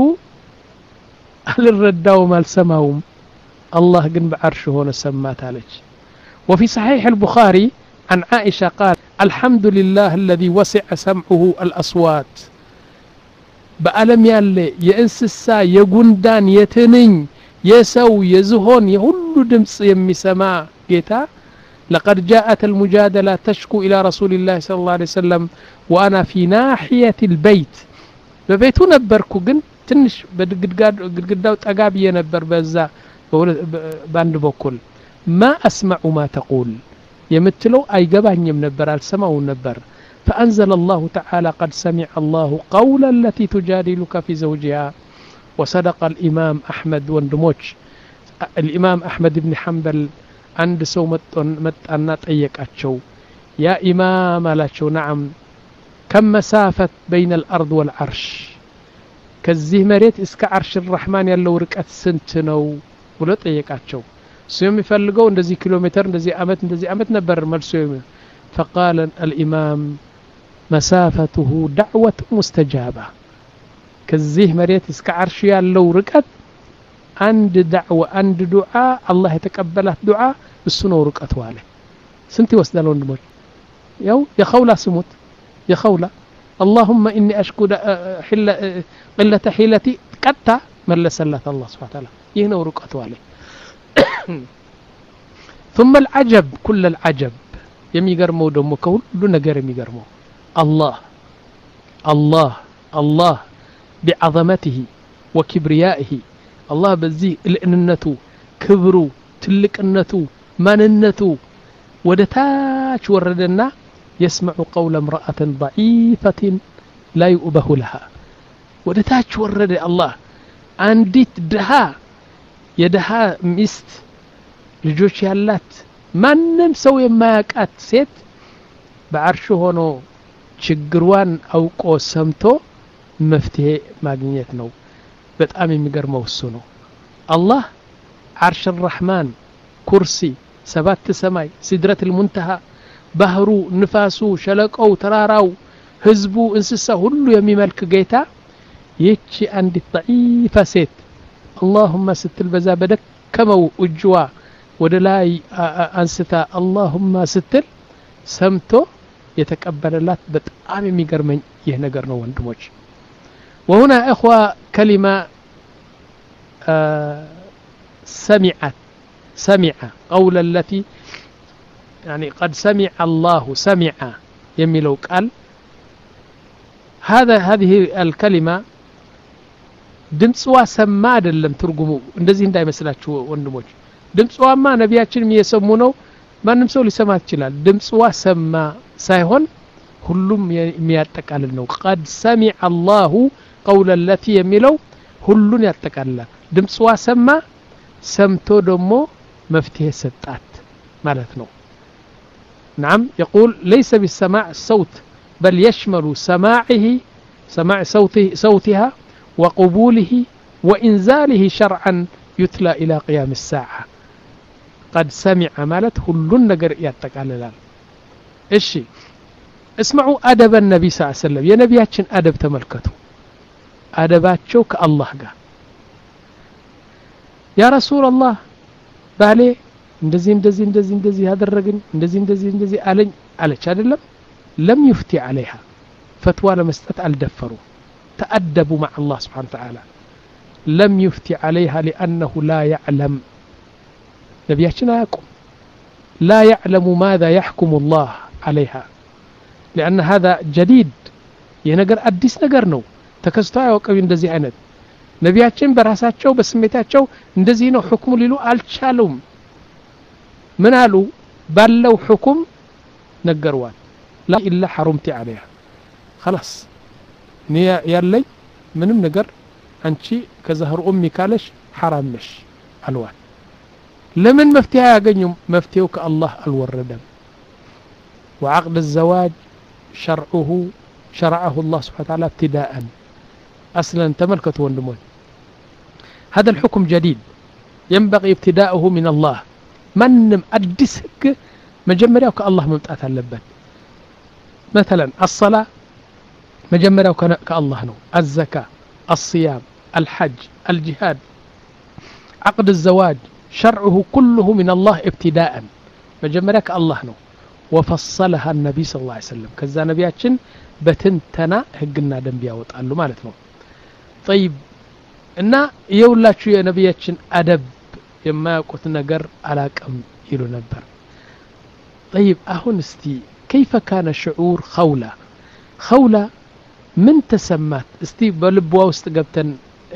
أهل الرداو مال سماهم الله قن بعرشه هنا سمات عليك وفي صحيح البخاري عن عائشة قال الحمد لله الذي وسع سمعه الأصوات بألم يالي يأنسسا يقندان يتنين يسو يزهون يهل دمس يمي سماء جيتا لقد جاءت المجادلة تشكو إلى رسول الله صلى الله عليه وسلم وأنا في ناحية البيت ببيتو نبركو قن ትንሽ በግድግዳው ጠጋብ የነበር በዛ ባንድ በኩል ما أسمع ما تقول يمتلو أي جبهنيم نبر السماء نبر فأنزل الله تعالى قد سمع الله قول التي تجادلك في زوجها وصدق الإمام أحمد وندموش الإمام أحمد بن حنبل عند سو متأنات أيك أتشو يا إمام لا شو نعم كم مسافة بين الأرض والعرش كالزيه مريت إسك عرش الرحمن يلو ركعت سنتنو ولت أيك أتشو سيوم يفلقوا اندزي كيلومتر اندزي أمت اندزي أمت نبر مرسوم فقال الإمام مسافته دعوة مستجابة كالزيه مريت إسك عرش يلو ركعت عند دعوة عند دعاء الله يتقبله دعاء السنو ركعت واله سنتي وسدلون دموج يو يا خولة سموت يا خولة اللهم إني أشكو حل قلة حيلتي قطع ملسلت الله سبحانه وتعالى يهنا ورقعت عليه ثم العجب كل العجب يمي قرمو دمو كول دون نجر يمي قرمو الله الله الله بعظمته وكبريائه الله بزي الإننتو كبرو تلك النتو مننتو ودتاش وردنا يسمع قول امرأة ضعيفة لا يؤبه لها ودتاش ورد الله عنديت دها يدها مست ልጆች ያላት ማንም ሰው የማያውቃት ሴት በአርሽ ሆኖ ችግሯን አውቆ ሰምቶ መፍትሄ ማግኘት ነው በጣም የሚገርመው እሱ ነው አላህ አርሽ الرحمن ኩርሲ ሰባት ሰማይ ሲድረት المنتهى ባህሩ ንፋሱ ሸለቆው ተራራው ህዝቡ እንስሳ ሁሉ የሚመልክ ጌታ ይቺ አንዲት ضعيفة ሴት اللهم ስትል በዛ በደከመው እጅዋ ወደ ላይ አንስታ اللهم ስትል ሰምቶ የተቀበለላት በጣም የሚገርመኝ ይህ ነገር ነው ወንድሞች وهنا اخوه كلمه سمعت سمع قول التي يعني قد سمع الله سمع يميلو قال هذا هذه الكلمه ድምጽዋ ሰማ አይደለም ትርጉሙ እንደዚህ እንዳይመስላችሁ ወንድሞች ድምጽዋማ ነቢያችንም እየሰሙ ነው ማንም ሰው ሊሰማ ይችላል ድምጽዋ ሰማ ሳይሆን ሁሉም የሚያጠቃልል ነው قد سمع الله قول التي የሚለው ሁሉን ያጠቃልላል ድምጽዋ ሰማ ሰምቶ ደግሞ መፍትሄ ሰጣት ማለት ነው نعم يقول ليس بالسماع الصوت بل يشمل سماعه سماع صوته صوتها وقبوله وإنزاله شرعا يتلى إلى قيام الساعة قد سمع مالت كل نجر يتقاللال إيشي اسمعوا أدب النبي صلى الله عليه وسلم يا نبياتشن أدب تملكته أدباتشو كالله قال يا رسول الله بالي እንደዚህ እንደዚህ እንደዚህ እንደዚህ ያደረግን እንደዚህ እንደዚህ እንደዚህ አለኝ አለች አይደለም لم يفتي عليها فتوى لمسጠት አልደፈሩ تأدبوا مع الله سبحانه وتعالى لم يفتي عليها لأنه لا يعلم نبياتنا يقول لا يعلم ماذا يحكم الله عليها لأن هذا جديد ينقر أديس نقر نو تكستوا يوقعوا اندزي عند نبياتنا براساتشو بسميتاتشو اندزي نو حكم للو الشالوم من قالوا بلو حكم نقروان لا إلا حرمتي عليها خلاص نيا يالي منم نقر أنشي كزهر أمي كالش حرام مش الوان لمن مفتيها يقنيم مفتيوك الله الوردم وعقد الزواج شرعه شرعه الله سبحانه وتعالى ابتداء أصلا تملكته وندمون هذا الحكم جديد ينبغي ابتداءه من الله من أدسك مجمريا كالله ممتأث اللبن مثلا الصلاة مجمريا كالله نو الزكاة الصيام الحج الجهاد عقد الزواج شرعه كله من الله ابتداء مجمريا كالله نو وفصلها النبي صلى الله عليه وسلم كذا نبياتشن بتنتنا هقنا دنبيا وطالو مالتنا طيب إنا يولاتشو يا نبياتشن أدب يما يقول نجر على كم يلو نبر طيب أهون استي كيف كان شعور خولة خولة من تسمات استي بلبوا واستقبتن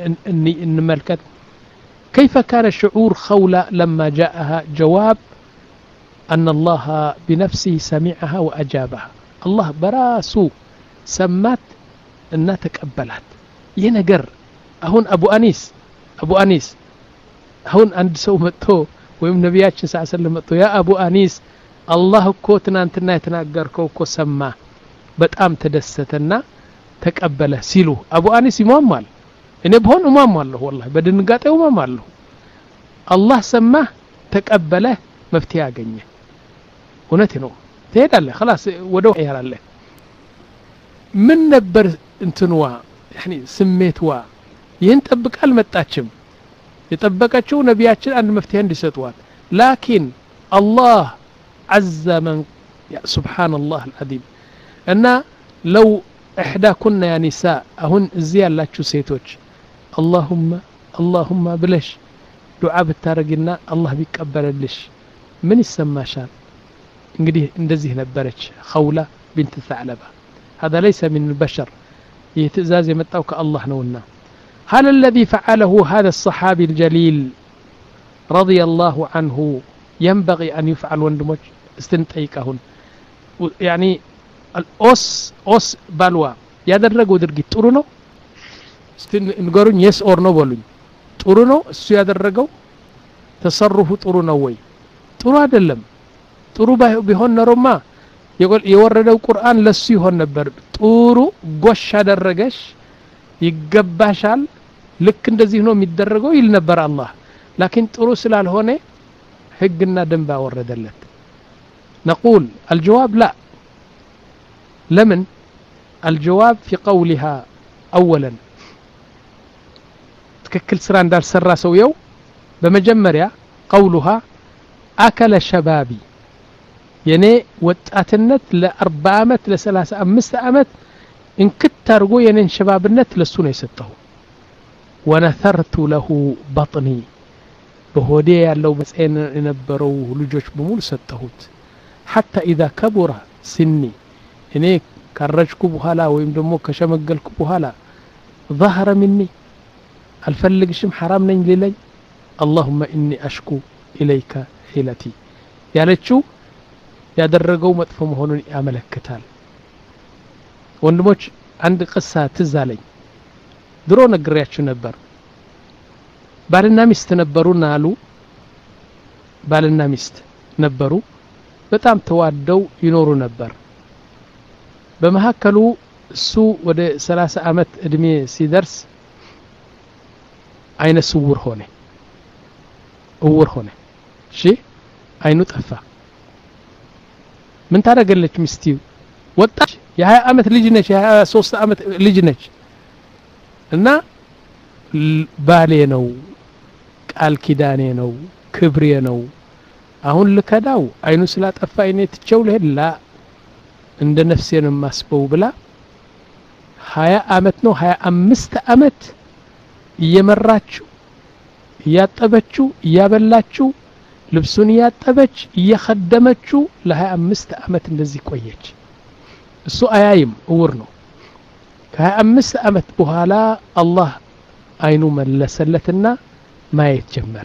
نملكت كيف كان شعور خولة لما جاءها جواب أن الله بنفسه سمعها وأجابها الله براسو سمات أنها تقبلت ينقر هون أبو أنيس أبو أنيس هون عند سو متو ويم نبياتنا صلى الله عليه وسلم متو يا أبو أنيس الله كوتنا أنتنا يتناقركو كو سما بتأم تدستنا تقبله سيلو أبو أنيس إمام مال إني بهون إمام الله والله بدنقاته إمام الله الله سماه تقبله مفتيا أغنيه እውነቴ ነው ትሄዳለህ خلاص ወደው ይያራለህ ምን ነበር እንትንዋ يعني ስሜትዋ ይህን ጠብቃ አልመጣችም የጠበቀችው ነቢያችን አንድ መፍትሄ እንዲሰጡዋት ላኪን الله عز من سبحان الله العظيم እና لو احداكن يا نساء አሁን እዚህ ያላችሁ ሴቶች اللهم اللهم ብለሽ ዱዓ ብታረጊና አላህ ቢቀበልልሽ ምን ይሰማሻል እንግዲህ እንደዚህ ነበረች خولة بنت ثعلبة هذا ليس من البشر يتزاز يمطاو كالله نونا هل الذي فعله هذا الصحابي الجليل رضي الله عنه ينبغي أن يفعل وندمج استنطيقهن يعني الأس أس بالوا ያደረገው ድርጊት ጥሩ ነው እስቲ ንገሩኝ yes or no በሉኝ ጥሩ ነው እሱ ያደረገው ተሰሩፉ ጥሩ ነው ወይ ጥሩ አይደለም ጥሩ ቢሆን ኖሮማ የወረደው ቁርአን ለሱ ይሆን ነበር ጥሩ ጎሽ አደረገሽ ይገባሻል ልክ እንደዚህ ነው የሚደረገው ይል ነበር አላህ ላኪን ጥሩ ስላልሆነ ህግና ደንብ አወረደለት نقول الجواب لا لمن الجواب في قولها اولا تككل سرا እንዳል ሰራ ሰውየው በመጀመሪያ قولها اكل شبابي የኔ ወጣትነት ለ40 አመት ለ35 አመት እንክት አርጎ የኔን ሸባብነት ለሱ ነው የሰጠው ወነثرت له بطني በሆዴ ያለው መጽኤን የነበረው ልጆች በሙሉ ሰጠሁት حتى اذا كبر سني እኔ ካረጅኩ በኋላ ወይም ደግሞ ከሸመገልኩ በኋላ ظهر مني አልፈልግሽም حرام ነኝ ሊለኝ اللهم اني اشكو اليك حيلتي ያለችው ያደረገው መጥፎ መሆኑን ያመለክታል ወንድሞች አንድ ቅሳ ትዛለኝ ድሮ ነግሬያችሁ ነበር ባልና ሚስት ነበሩና አሉ ባልና ሚስት ነበሩ በጣም ተዋደው ይኖሩ ነበር በመሐከሉ እሱ ወደ ሰላሳ አመት እድሜ ሲደርስ አይነ ስውር ሆነ እውር ሆነ እሺ አይኑ ጠፋ ምን ታደርገለች ሚስቲው ወጣች የ20 አመት ልጅ ነች የ23 አመት ልጅ ነች እና ባሌ ነው ቃል ኪዳኔ ነው ክብሬ ነው አሁን ልከዳው አይኑ ስላጠፋ እኔ ትቸው ለላ እንደ ነፍሴን ማስበው ብላ ሀያ አመት ነው ሀያ አምስት አመት እየመራችሁ እያጠበችሁ እያበላችሁ ልብሱን ያጠበች እየخدመችው ለ25 አመት እንደዚህ ቆየች እሱ አያይም እውር ነው ከ25 አመት በኋላ አላህ አይኑ መለሰለትና ማየት ጀመረ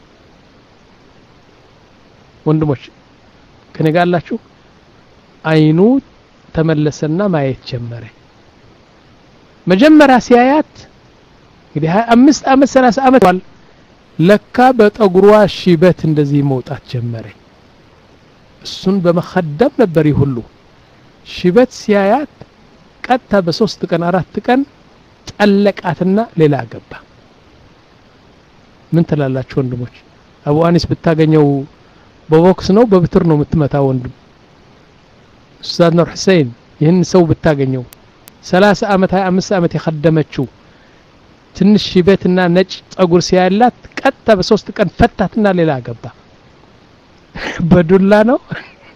ወንድሞች ከነጋላችሁ አይኑ ተመለሰና ማየት ጀመረ መጀመሪያ ሲያያት እንግዲህ ሃያ አምስት አመት ሰላሳ አመት ዋል ለካ በጠጉሯ ሽበት እንደዚህ መውጣት ጀመረ እሱን በመخدም ነበር ይሁሉ ሽበት ሲያያት ቀጣ በሶስት ቀን አራት ቀን ጠለቃትና ሌላ ገባ ምን ተላላችሁ ወንድሞች አቡ አኒስ ብታገኘው በቦክስ ነው በብትር ነው የምትመታው ወንድም ኡስታዝ ኑር ሁሴን ይህን ሰው ብታገኘው ሰላሳ አመት ሃያ አምስት አመት የخدመችው ትንሽ ሽበትና ነጭ ጸጉር ሲያላት ቀጣ በሶስት ቀን ፈታትና ሌላ ገባ በዱላ ነው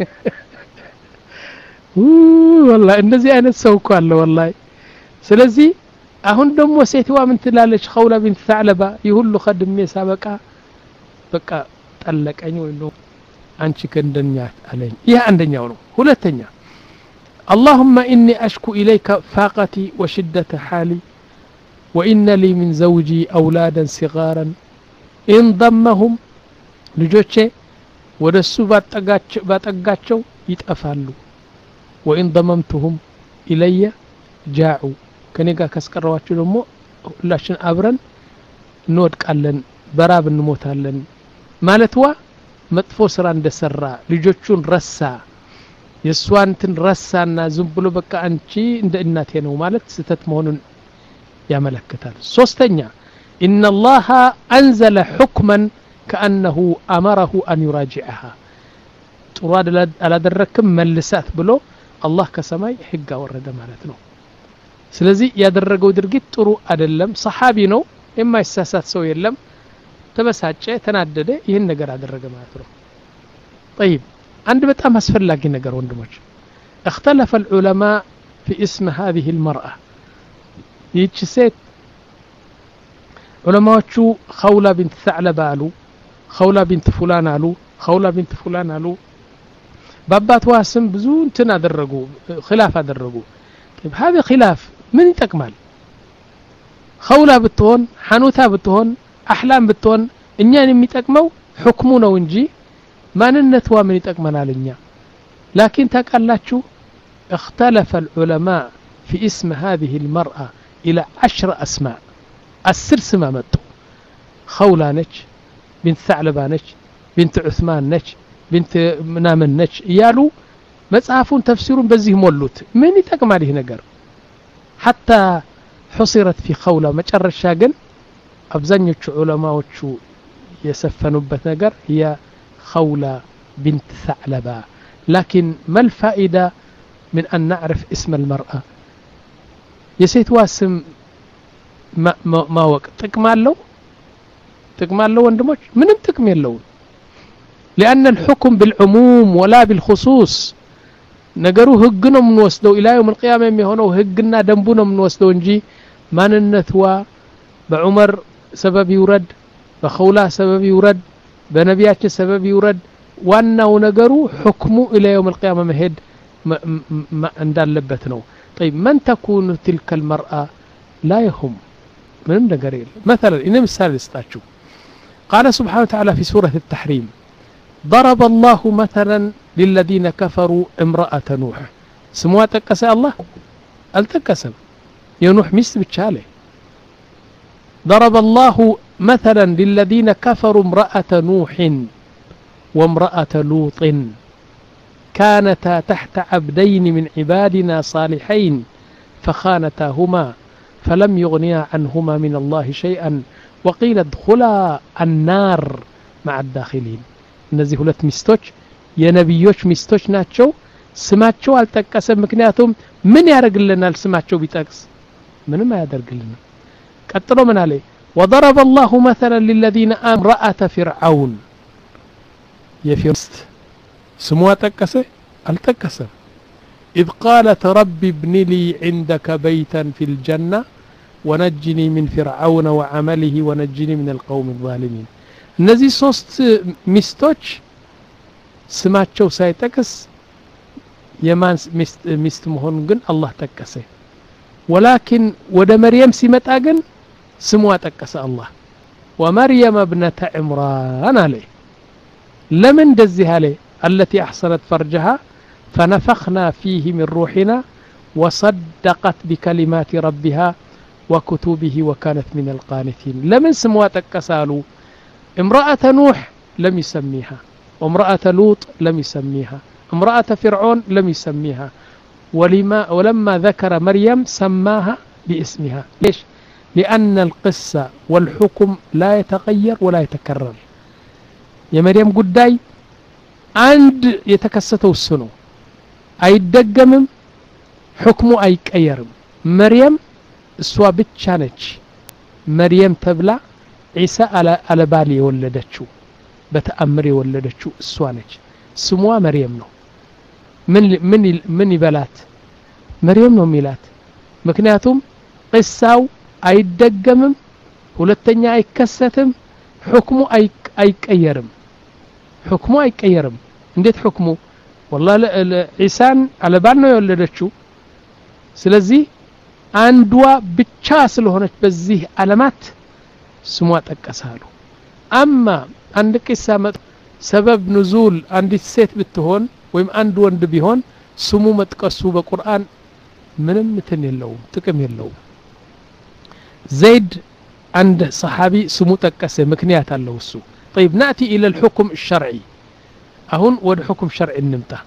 والله እንደዚህ አይነት ሰው እኮ አለ والله ስለዚህ አሁን ደግሞ ሴትዋ ምን ትላለች خولة بنت ثعلبة ይሁሉ خدሜ ሳበቃ በቃ ጠለቀኝ ወይ ነው አንቺ ከእንደኛ አለኝ ይሄ አንደኛው ነው ሁለተኛ اللهم اني اشكو اليك فاقتي وشدة حالي وإن لي من زوجي أولادا صغارا إن ضمهم لجوتشي ودسو باتقاتشو يتأفالو وإن ضممتهم إلي جاعوا كنيقا كسكرواتشو لمو لاشن أبرن نودك ألن براب نموت ألن مالتوا مطفو سران دسرا لجوتشون رسا يسوانتن رسانا زنبلو بكا أنشي اند إناتينو مالت ستت مهونن يا ملكتال سوستنيا إن الله أنزل حكما كأنه أمره أن يراجعها تراد على دركم ملسات بلو الله كسماي حقا ورد مالتنو سلزي يادرقو درقيت ترو أدلم صحابي نو إما يساسات سو يلم تبساتشي تنادده يهن نقر أدرق مالتنو طيب عند بتأم أسفل لكن نقر وندمج اختلف العلماء في اسم هذه المرأة يتشسيت علماء شو خولة بنت ثعلب قالوا خولة بنت فلان قالوا خولة بنت فلان قالوا بابات واسم بزون تنا درقوا خلاف درقوا طيب هذا خلاف من تكمل خولة بتون حنوتها بتون أحلام بتون إنيان ميتكمو حكمونا ونجي ما ننتوا من يتكمنا لنيا لكن تقالاتشو اختلف العلماء في اسم هذه المرأة إلى عشر أسماء السر سما متو خولة نج بنت ثعلبة نج بنت عثمان نج بنت منامن نج يالو مصحفون تفسيرون بزيه مولوت من يتكمل هنا نجر حتى حصرت في خولة مجرشا جن أبزنيوش علماء يسفنوا بتنجر هي خولة بنت ثعلبة لكن ما الفائدة من أن نعرف اسم المرأة يسيت واسم ما, ما, ما وقت تكمل له تكمل له وندمج من تكمل له لأن الحكم بالعموم ولا بالخصوص نجروا هجنا من وسدو إلى يوم القيامة يهونوا هجنا دنبونا من وسدو نجي ما ننتوا بعمر سبب يورد بخولة سبب يورد بنبيات سبب يورد وانه نجروا حكمه الى يوم القيامه مهد ما اندال لبتنو طيب من تكون تلك المراه لا يهم من نجريل مثلا ان مثال استاچو قال سبحانه وتعالى في سوره التحريم ضرب الله مثلا للذين كفروا امراه نوح سموا تكس الله التكسم ينوح مست بتشاله ضرب الله مثلا للذين كفروا امرأة نوح وامرأة لوط كانتا تحت عبدين من عبادنا صالحين فخانتاهما فلم يغنيا عنهما من الله شيئا وقيل ادخلا النار مع الداخلين እነዚህ ሁለት ሚስቶች የነብዮች ሚስቶች ናቸው ስማቸው አልተጠቀሰም ምክንያቱም ምን ያደርግልናል ስማቸው ቢጠቅስ ምንም አያደርግልንም ቀጥሎ ምን አለ وضرب الله مثلا للذين امرأة فرعون يفرست سموا تكسه التكسه إذ قالت رب ابن لي عندك بيتا في الجنة ونجني من فرعون وعمله ونجني من القوم الظالمين نزي صوست مستوش سماتشو سايتكس يمان مست مست مهون الله تكسه ولكن ود مريم سمتاجن سموا تكس الله ومريم ابنة عمران عليه لمن دزها له التي أحصنت فرجها فنفخنا فيه من روحنا وصدقت بكلمات ربها وكتبه وكانت من القانتين لمن سموا تكسالو امرأة نوح لم يسميها وامرأة لوط لم يسميها امرأة فرعون لم يسميها ولما ولما ذكر مريم سماها باسمها ليش لأن القصة والحكم لا يتغير ولا يتكرر يا مريم قداي عند يتكسته السنو أي دقمم حكمه أي كيرم مريم سوا بتشانج مريم تبلع عيسى على على بالي ولدتشو بتأمري ولدتشو سوانج سموا مريم نو من من من بلات مريم نو ميلات مكنياتهم قصاو አይደገምም ሁለተኛ አይከሰትም حكمه اي አይቀየርም حكمه አይቀየርም እንዴት حكمه والله عيسى على ባል ነው የወለደችው ስለዚህ አንዷ ብቻ ስለሆነች በዚህ ዓለማት ስሟ ተጠቀሳሉ አማ አንድ ቂሳ ሰበብ ንዙል አንዲት ሴት ብትሆን ወይም አንድ ወንድ ቢሆን ስሙ መጥቀሱ በቁርአን ምንም እንትን የለውም ጥቅም የለውም ዘይድ عند صحابي سمو تكسه مكنيات الله وسو طيب نأتي إلى الحكم الشرعي أهون ود حكم شرعي النمتا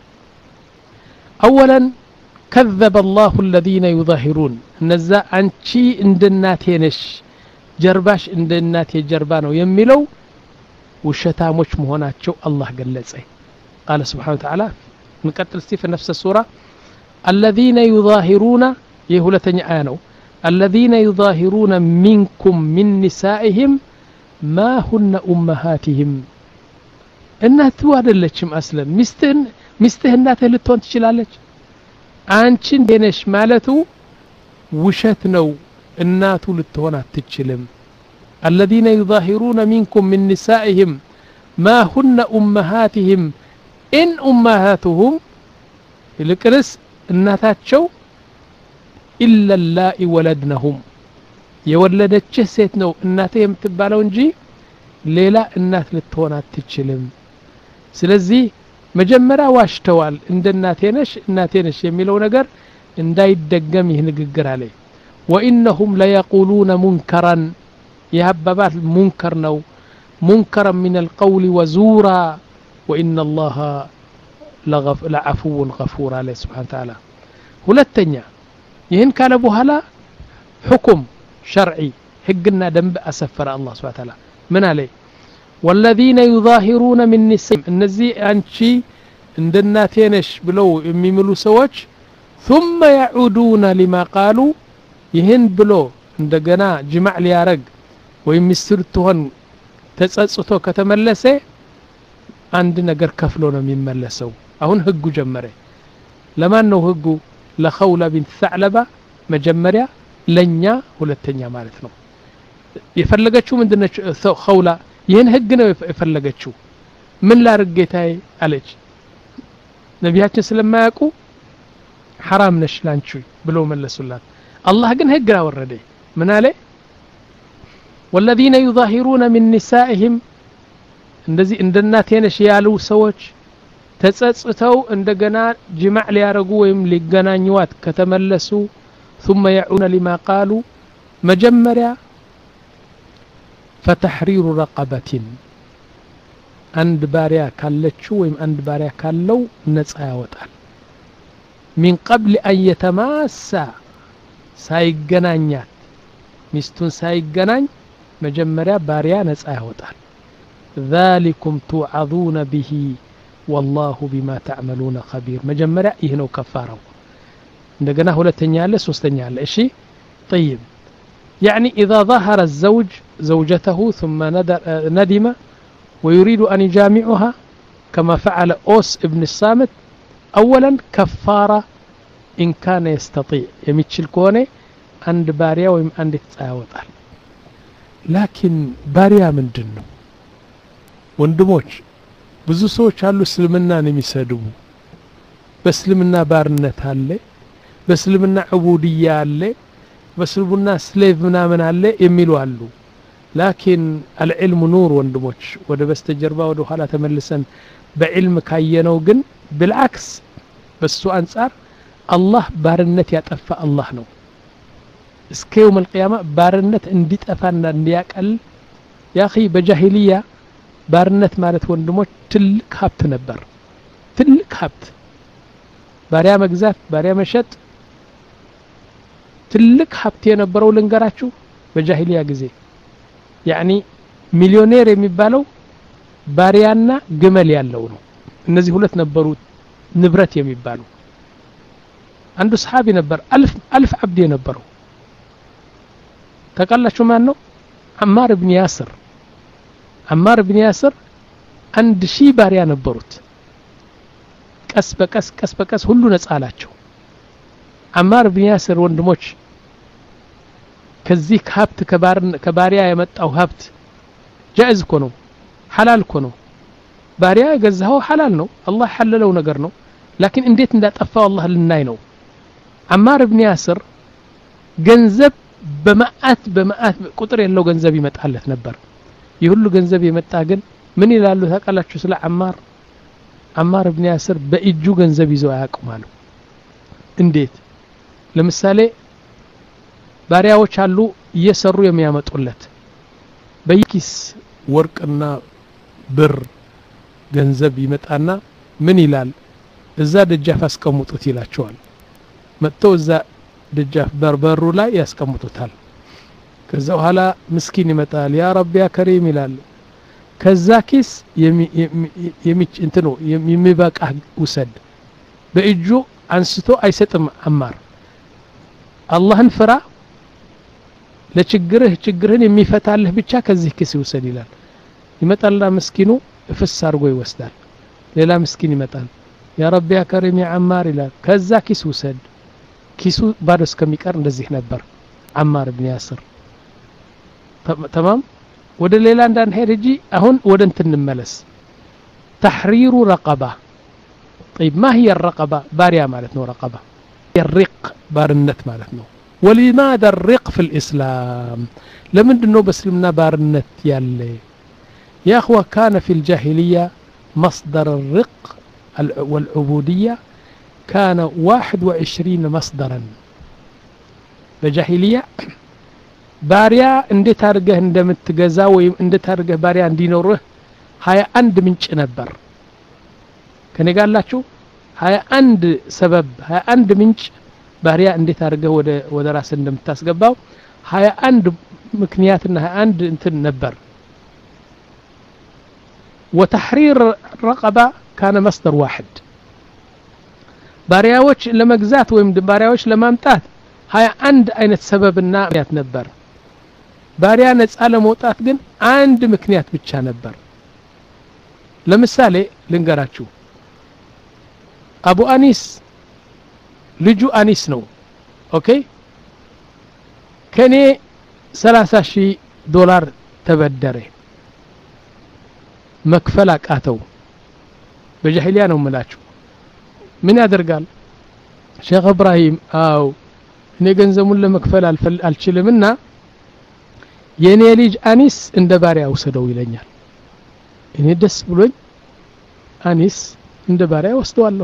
أولا كذب الله الذين يظاهرون نزا أنشي عند الناتينش جرباش عند الناتي جربانو يميلو وشتاموش مهوناتشو الله قال لزي قال سبحانه وتعالى نقتل في نفس السورة الذين يظاهرون يهولتني آنو الذين يظاهرون منكم من نسائهم ما هن أمهاتهم إنها توادلتشم أصلا مستهن مستهنات اللي تون تشلالك አንቺን ደነሽ ማለቱ ውሸት ነው እናቱ ልትሆን አትችልም الذين يظاهرون منكم من نسائهم ما هن أمهاتهم إن أمهاتهم لكرس እናታቸው إلا اللائي ولدنهم የወለደች ሴት ነው እናቴ የምትባለው እንጂ ሌላ እናት ልትሆን አትችልም ስለዚህ መጀመሪያ ዋሽተዋል እንደ እናቴ ነሽ እናቴ ነሽ የሚለው ነገር እንዳይደገም ይህ ንግግር አለ وإنهم ليقولون منكرا يهببات منكر نو منكرا من القول وزورا وإن الله لغف لعفو غفور عليه سبحانه وتعالى ሁለተኛ ይህን ካለ በኋላ حكم شرعي ህግና ደንብ አሰፈረ አላህ Subhanahu Wa Ta'ala ምን አለ والذين يظاهرون من نسائهم እነዚህ አንቺ እንደ እናቴ ነሽ ብለው የሚምሉ ሰዎች ثم يعودون لما قالوا ይህን ብሎ እንደገና ጅማዕ ሊያረግ ወይ ሚስጥር ትሆን ተጸጽቶ ከተመለሰ አንድ ነገር ከፍሎ ነው የሚመለሰው አሁን ህጉ ጀመረ ለማን ነው ህጉ ለخولة بنت ثعلبة መጀመሪያ ለኛ ሁለተኛ ማለት ነው የፈለገችው ምንድነው خولة ይህን ህግ ነው የፈለገችው ምን ላርግ ጌታዬ አለች ነብያችን ስለማያውቁ حرام ነሽ ላንቺ ብለው መለሱላት አላህ ግን ህግ አወረደ ምን አለ والذين يظاهرون من نسائهم እንደዚህ እንደናቴ ነሽ ያሉ ሰዎች ተጸጽተው እንደገና ጅማዕ ሊያረጉ ወይም ሊገናኙዋት ከተመለሱ ثم يعون لما قالوا መጀመሪያ فتحرير رقبة عند باريا كاللتشو ويم عند باريا كاللو نص ياوطال من قبل أن يتماسا سايغنانيات مستون سايغنان مجمريا باريا نص ياوطال ذلكم توعظون به والله بما تعملون خبير مجمريا ይህ ነው ከፋራው እንደገና ሁለተኛ አለ ሶስተኛ አለ እሺ طيب يعني إذا ظهر الزوج زوجته ثم ندم ويريد أن يجامعها كما فعل أوس ابن الصامت أولا كفارة إن كان يستطيع يمتشل كونه عند باريا ويم عند تساوطال لكن باريا من دنو وندموش ብዙ ሰዎች አሉ እስልምናን የሚሰድቡ በእስልምና ባርነት አለ በእስልምና ዑቡድያ አለ በስልቡና ስሌቭ ምናምን አለ የሚሉ አሉ لكن العلم نور ወንድሞች ወደ በስተጀርባ ወደ ኋላ ተመልሰን በዕልም ካየነው ግን بالعكس በሱ አንፃር አላህ ባርነት ያጠፋ አላህ ነው እስከ يوم القيامه ባርነት እንዲጠፋና እንዲያቀል يا اخي በጃሂልያ ባርነት ማለት ወንድሞች ትልቅ ሀብት ነበር ትልቅ ሀብት ባሪያ መግዛት ባሪያ መሸጥ ትልቅ ሀብት የነበረው ልንገራችሁ በጃሂልያ ጊዜ يعني ሚሊዮኔር የሚባለው ባሪያና ግመል ያለው ነው እነዚህ ሁለት ነበሩ ንብረት የሚባሉ አንዱ ሰሃቢ ነበር አልፍ አልፍ አብድ የነበረው ተቀላችሁ ማን ነው አማር ኢብኑ ያስር አማር ኢብኑ ያስር አንድ ሺህ ባሪያ ነበሩት ቀስ በቀስ ቀስ በቀስ ሁሉ ነፃ አላቸው አማር ኢብኑ ያስር ወንድሞች ከዚህ ሀብት ከባሪያ የመጣው ሀብት ጃኢዝ እኮ ነው ሐላል እኮ ነው ባሪያ ገዛው ሐላል ነው አላህ ሐለለው ነገር ነው لكن እንዴት እንዳጠፋው አላህ ልናይ ነው አማር ኢብኑ ያስር ገንዘብ በመዓት በመዓት ቁጥር ያለው ገንዘብ ይመጣለት ነበር ይሁሉ ገንዘብ የመጣ ግን ምን ይላሉ ታቃላችሁ ስለ አማር አማር ኢብኑ ያስር በእጁ ገንዘብ ይዞ ያቆማሉ እንዴት ለምሳሌ ባሪያዎች አሉ እየሰሩ የሚያመጡለት በይኪስ ወርቅና ብር ገንዘብ ይመጣና ምን ይላል እዛ ደጃፍ አስቀምጡት ይላቸዋል መጥተው እዛ ደጃፍ በርበሩ ላይ ያስቀምጡታል ከዛ በኋላ ምስኪን ይመጣል ያ ረቢ ያ ከሪም ይላል ከዛ ኪስ የሚ እንትኑ የሚበቃ ውሰድ በእጁ አንስቶ አይሰጥም አማር አላህን ፍራ ለችግርህ ችግርህን የሚፈታልህ ብቻ ከዚህ ኪስ ይወሰድ ይላል ይመጣልና ምስኪኑ ፍስ አርጎ ይወስዳል ሌላ ምስኪን ይመጣል ያ ረቢ ያ ከሪም ያ አማር ይላል ከዛ ኪስ ውሰድ ኪሱ ባዶ እስከሚቀር እንደዚህ ነበር አማር ኢብኑ ያስር تمام ወደ ሌላ እንዳንሄድ እጂ አሁን ወደ እንትን እንመለስ تحرير رقبه طيب ما هي الرقبه باريا معناتها رقبه الرق بارنت معناتها ولماذا الرق في الاسلام لمندنو بسلمنا بارنت يالله يا اخوه كان في الجاهليه مصدر الرق والعبوديه كان واحد وعشرين مصدرا بجاهليه باريا እንዴት አርገህ እንደምትገዛ ወይም እንዴት አርገህ ባሪያ እንዲኖርህ ሃያ አንድ ምንጭ ነበር ከኔ ጋርላችሁ ሃያ አንድ ሰበብ ሃያ አንድ ምንጭ ባሪያ እንዴት አርገህ ወደ ወደ ራስ እንደምታስገባው ሃያ አንድ ምክንያትና ሃያ አንድ እንትን ነበር وتحرير رقبه كان مصدر واحد ባሪያዎች ለመግዛት ወይም ባሪያዎች ለማምጣት ሃያ አንድ አይነት ሰበብና ምክንያት ነበር ባሪያ ነፃ ለመውጣት ግን አንድ ምክንያት ብቻ ነበር ለምሳሌ ልንገራችሁ አቡ አኒስ ልጁ አኒስ ነው ኦኬ ከኔ ሰላሳ ሺህ ዶላር ተበደረ መክፈል አቃተው በጃሂሊያ ነው መላችሁ ምን ያደርጋል ሼክ ኢብራሂም አው እኔ ገንዘቡን ለመክፈል አልችልምና የኔ ልጅ አኒስ እንደ ባሪያ ወሰደው ይለኛል እኔ ደስ ብሎኝ አኒስ እንደ ባሪያ ወስደዋለሁ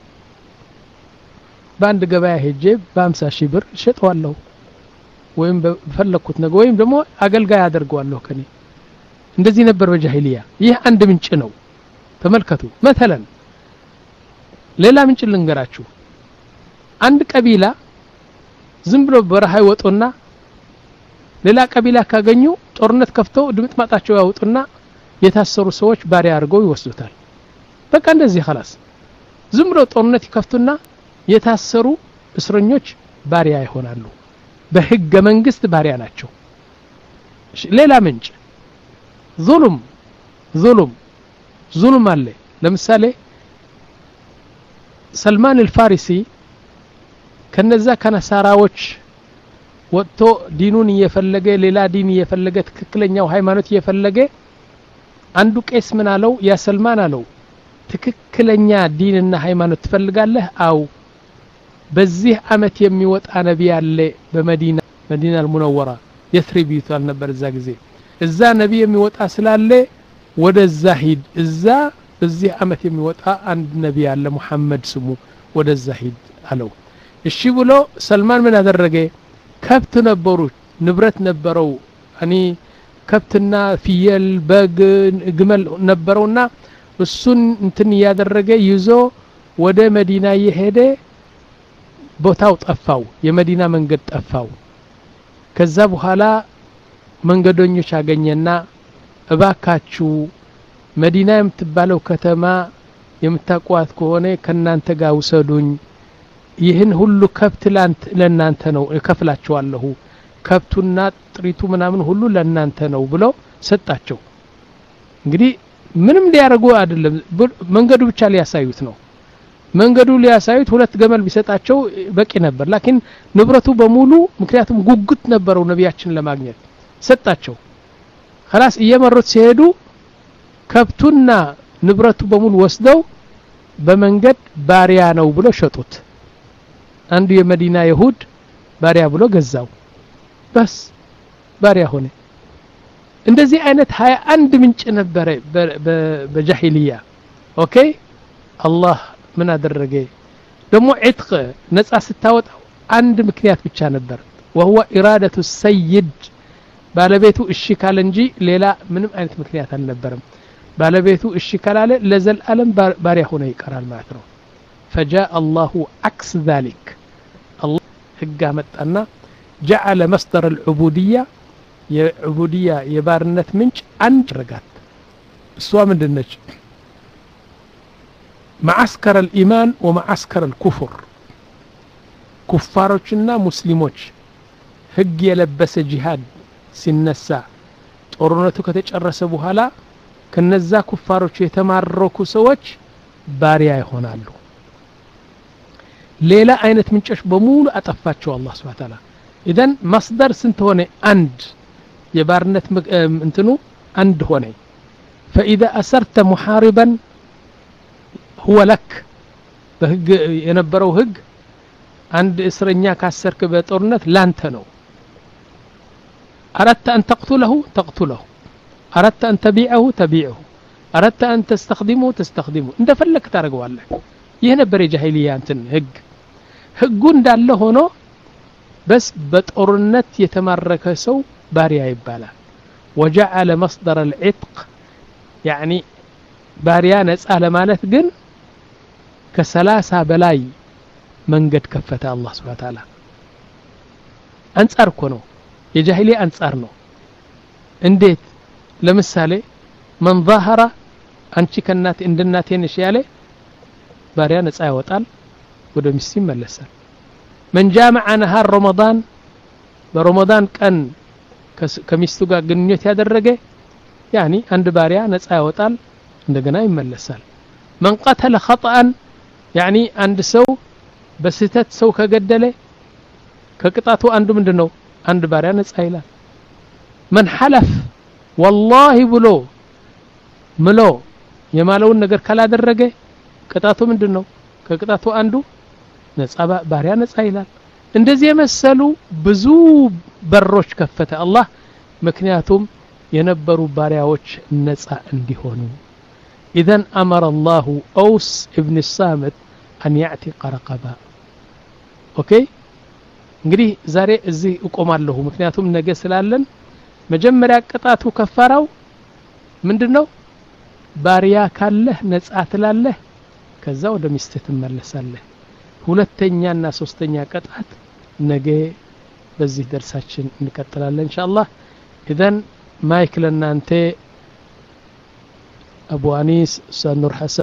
ባንድ ገበያ ሄጄ በ50 ሺህ ብር ሸጠዋለሁ ወይም በፈለኩት ነገር ወይም ደግሞ አገልጋይ አደርገዋለሁ ከኔ እንደዚህ ነበር በጃሂሊያ ይህ አንድ ምንጭ ነው ተመልከቱ مثلا ሌላ ምንጭ ልንገራችሁ አንድ ቀቢላ ዝም ብሎ በረሃ ይወጡና ሌላ ቀቢላ ካገኙ ጦርነት ከፍተው ድምጥማጣቸው ያወጡና የታሰሩ ሰዎች ባሪያ አድርገው ይወስዱታል በቃ እንደዚህ خلاص ዝም ብሎ ጦርነት ይከፍቱና የታሰሩ እስረኞች ባሪያ ይሆናሉ በህገ መንግስት ባሪያ ናቸው ሌላ ምንጭ ظلم ظلم ظلم አለ ለምሳሌ سلمان الفارسي ከነዛ ከነሳራዎች ወጥቶ ዲኑን እየፈለገ ሌላ ዲን እየፈለገ ትክክለኛው ሃይማኖት እየፈለገ አንዱ ቄስ ምን አለው ያ ሰልማን አለው ትክክለኛ ዲንና ሃይማኖት ትፈልጋለህ አው በዚህ አመት የሚወጣ ነብይ አለ በመዲና መዲና አልሙነወራ የትሪብ ይቷል ነበር እዛ ጊዜ እዛ ነብይ የሚወጣ ስላለ ወደዛ ሂድ እዛ በዚህ አመት የሚወጣ አንድ ነብይ አለ መሐመድ ስሙ ወደዛ ሂድ አለው እሺ ብሎ ሰልማን ምን አደረገ ከብት ነበሩ ንብረት ነበረው አኒ ከብትና ፍየል በግ ግመል ነበረውና እሱን እንትን ያደረገ ይዞ ወደ መዲና የሄደ ቦታው ጠፋው የመዲና መንገድ ጠፋው ከዛ በኋላ መንገደኞች አገኘና እባካችሁ መዲና የምትባለው ከተማ የምታቋት ከሆነ ከናንተ ጋር ውሰዱኝ ይህን ሁሉ ከብት ላንተ ለናንተ ነው እከፍላችኋለሁ ከብቱና ጥሪቱ ምናምን ሁሉ ለናንተ ነው ብሎ ሰጣቸው እንግዲህ ምንም ሊያረጉ አይደለም መንገዱ ብቻ ሊያሳዩት ነው መንገዱ ሊያሳዩት ሁለት ገመል ቢሰጣቸው በቂ ነበር ላኪን ንብረቱ በሙሉ ምክንያቱም ጉጉት ነበረው ነብያችን ለማግኘት ሰጣቸው خلاص እየመሩት ሲሄዱ ከብቱና ንብረቱ በሙሉ ወስደው በመንገድ ባሪያ ነው ብሎ ሸጡት አንዱ የመዲና ይሁድ ባሪያ ብሎ ገዛው በስ ባሪያ ሆነ እንደዚህ አይነት ሃያ አንድ ምንጭ ነበረ በጃሂልያ ኦኬ አላህ ምን አደረገ ደሞ ዕትቅ ነፃ ስታወጣው አንድ ምክንያት ብቻ ነበር وهو إرادة السيد ባለቤቱ እሺ ካለ እንጂ ሌላ ምንም አይነት ምክንያት አልነበረም ባለቤቱ እሺ ካላለ ለዘላለም ባሪያ ሆነ ይቀራል ማለት ነው فجاء الله عكس ذلك الله ህግ አመጣና جعل مصدر العبودية የዑቡዲያ የባርነት ምንጭ አንድ ረጋት እሷ ምንድነች معسكر الإيمان ومعسكر الكفر كفاروችና ሙስሊሞች ህግ የለበሰ ጂሃድ ሲነሳ ጦርነቱ ከተጨረሰ በኋላ ከነዛ ኩፋሮች የተማረኩ ሰዎች ባሪያ ይሆናሉ ሌላ አይነት ምንጮች በሙሉ አጠፋቸው አላህ Subhanahu Wa Ta'ala ኢደን መስደር ስንት ሆነ አንድ የባርነት እንትኑ አንድ ሆነ فإذا أسرت محاربا هو لك በህግ የነበረው ህግ አንድ እስረኛ ካሰርክ በጦርነት ላንተ ነው أردت أن تقتله تقتله أردت أن تبيعه تبيعه أردت أن تستخدمه تستخدمه እንደ ፈለክ ታረጋዋለህ ይሄ ነበር የጃሂልያ እንትን ህግ ህጉ እንዳለ ሆኖ بس በጦርነት የተማረከ ሰው ባሪያ ይባላል وجعل مصدر العتق يعني ባሪያ ነፃ ለማለት ግን ከ30 በላይ መንገድ ከፈተ አላህ Subhanahu Wa Ta'ala አንጻር እኮ ነው የጃሂልያ አንጻር ነው እንዴት ለምሳሌ من ظاهر አንቺ ከናት እንደናቴ ነሽ ያለ ባሪያ ነፃ ያወጣል ወደ ሚስት ይመለሳል من جامع نهار رمضان برمضان ቀን ከሚስቱ ጋር ግንኙነት ያደረገ يعني አንድ ባሪያ ነፃ ያወጣል እንደገና ይመለሳል من قتل خطأ يعني አንድ ሰው በስህተት ሰው ከገደለ ከቅጣቱ አንዱ ምንድነው አንድ ባሪያ ነፃ ይላል من حلف والله ብሎ ምሎ የማለውን ነገር ካላደረገ ቅጣቱ ምንድነው ከቅጣቱ አንዱ ነፃ ባሪያ ነፃ ይላል እንደዚህ የመሰሉ ብዙ በሮች ከፈተ አላህ ምክንያቱም የነበሩ ባሪያዎች ነፃ እንዲሆኑ اذا امر الله اوس ابن الصامت ان يعتق رقبه اوكي እንግዲህ ዛሬ እዚህ እቆማለሁ ምክንያቱም ነገ ስላለን መጀመሪያ ቅጣቱ ከፋራው ምንድነው ባሪያ ካለህ ነፃ ትላለህ ከዛ ወደ ሚስትህ ትመለሳለህ ሁለተኛና ሶስተኛ ቅጣት ነገ በዚህ ደርሳችን እንቀጥላለን ኢንሻአላህ اذا ማይክ ለናንተ አቡ አኒስ ሰኑር ሐሰን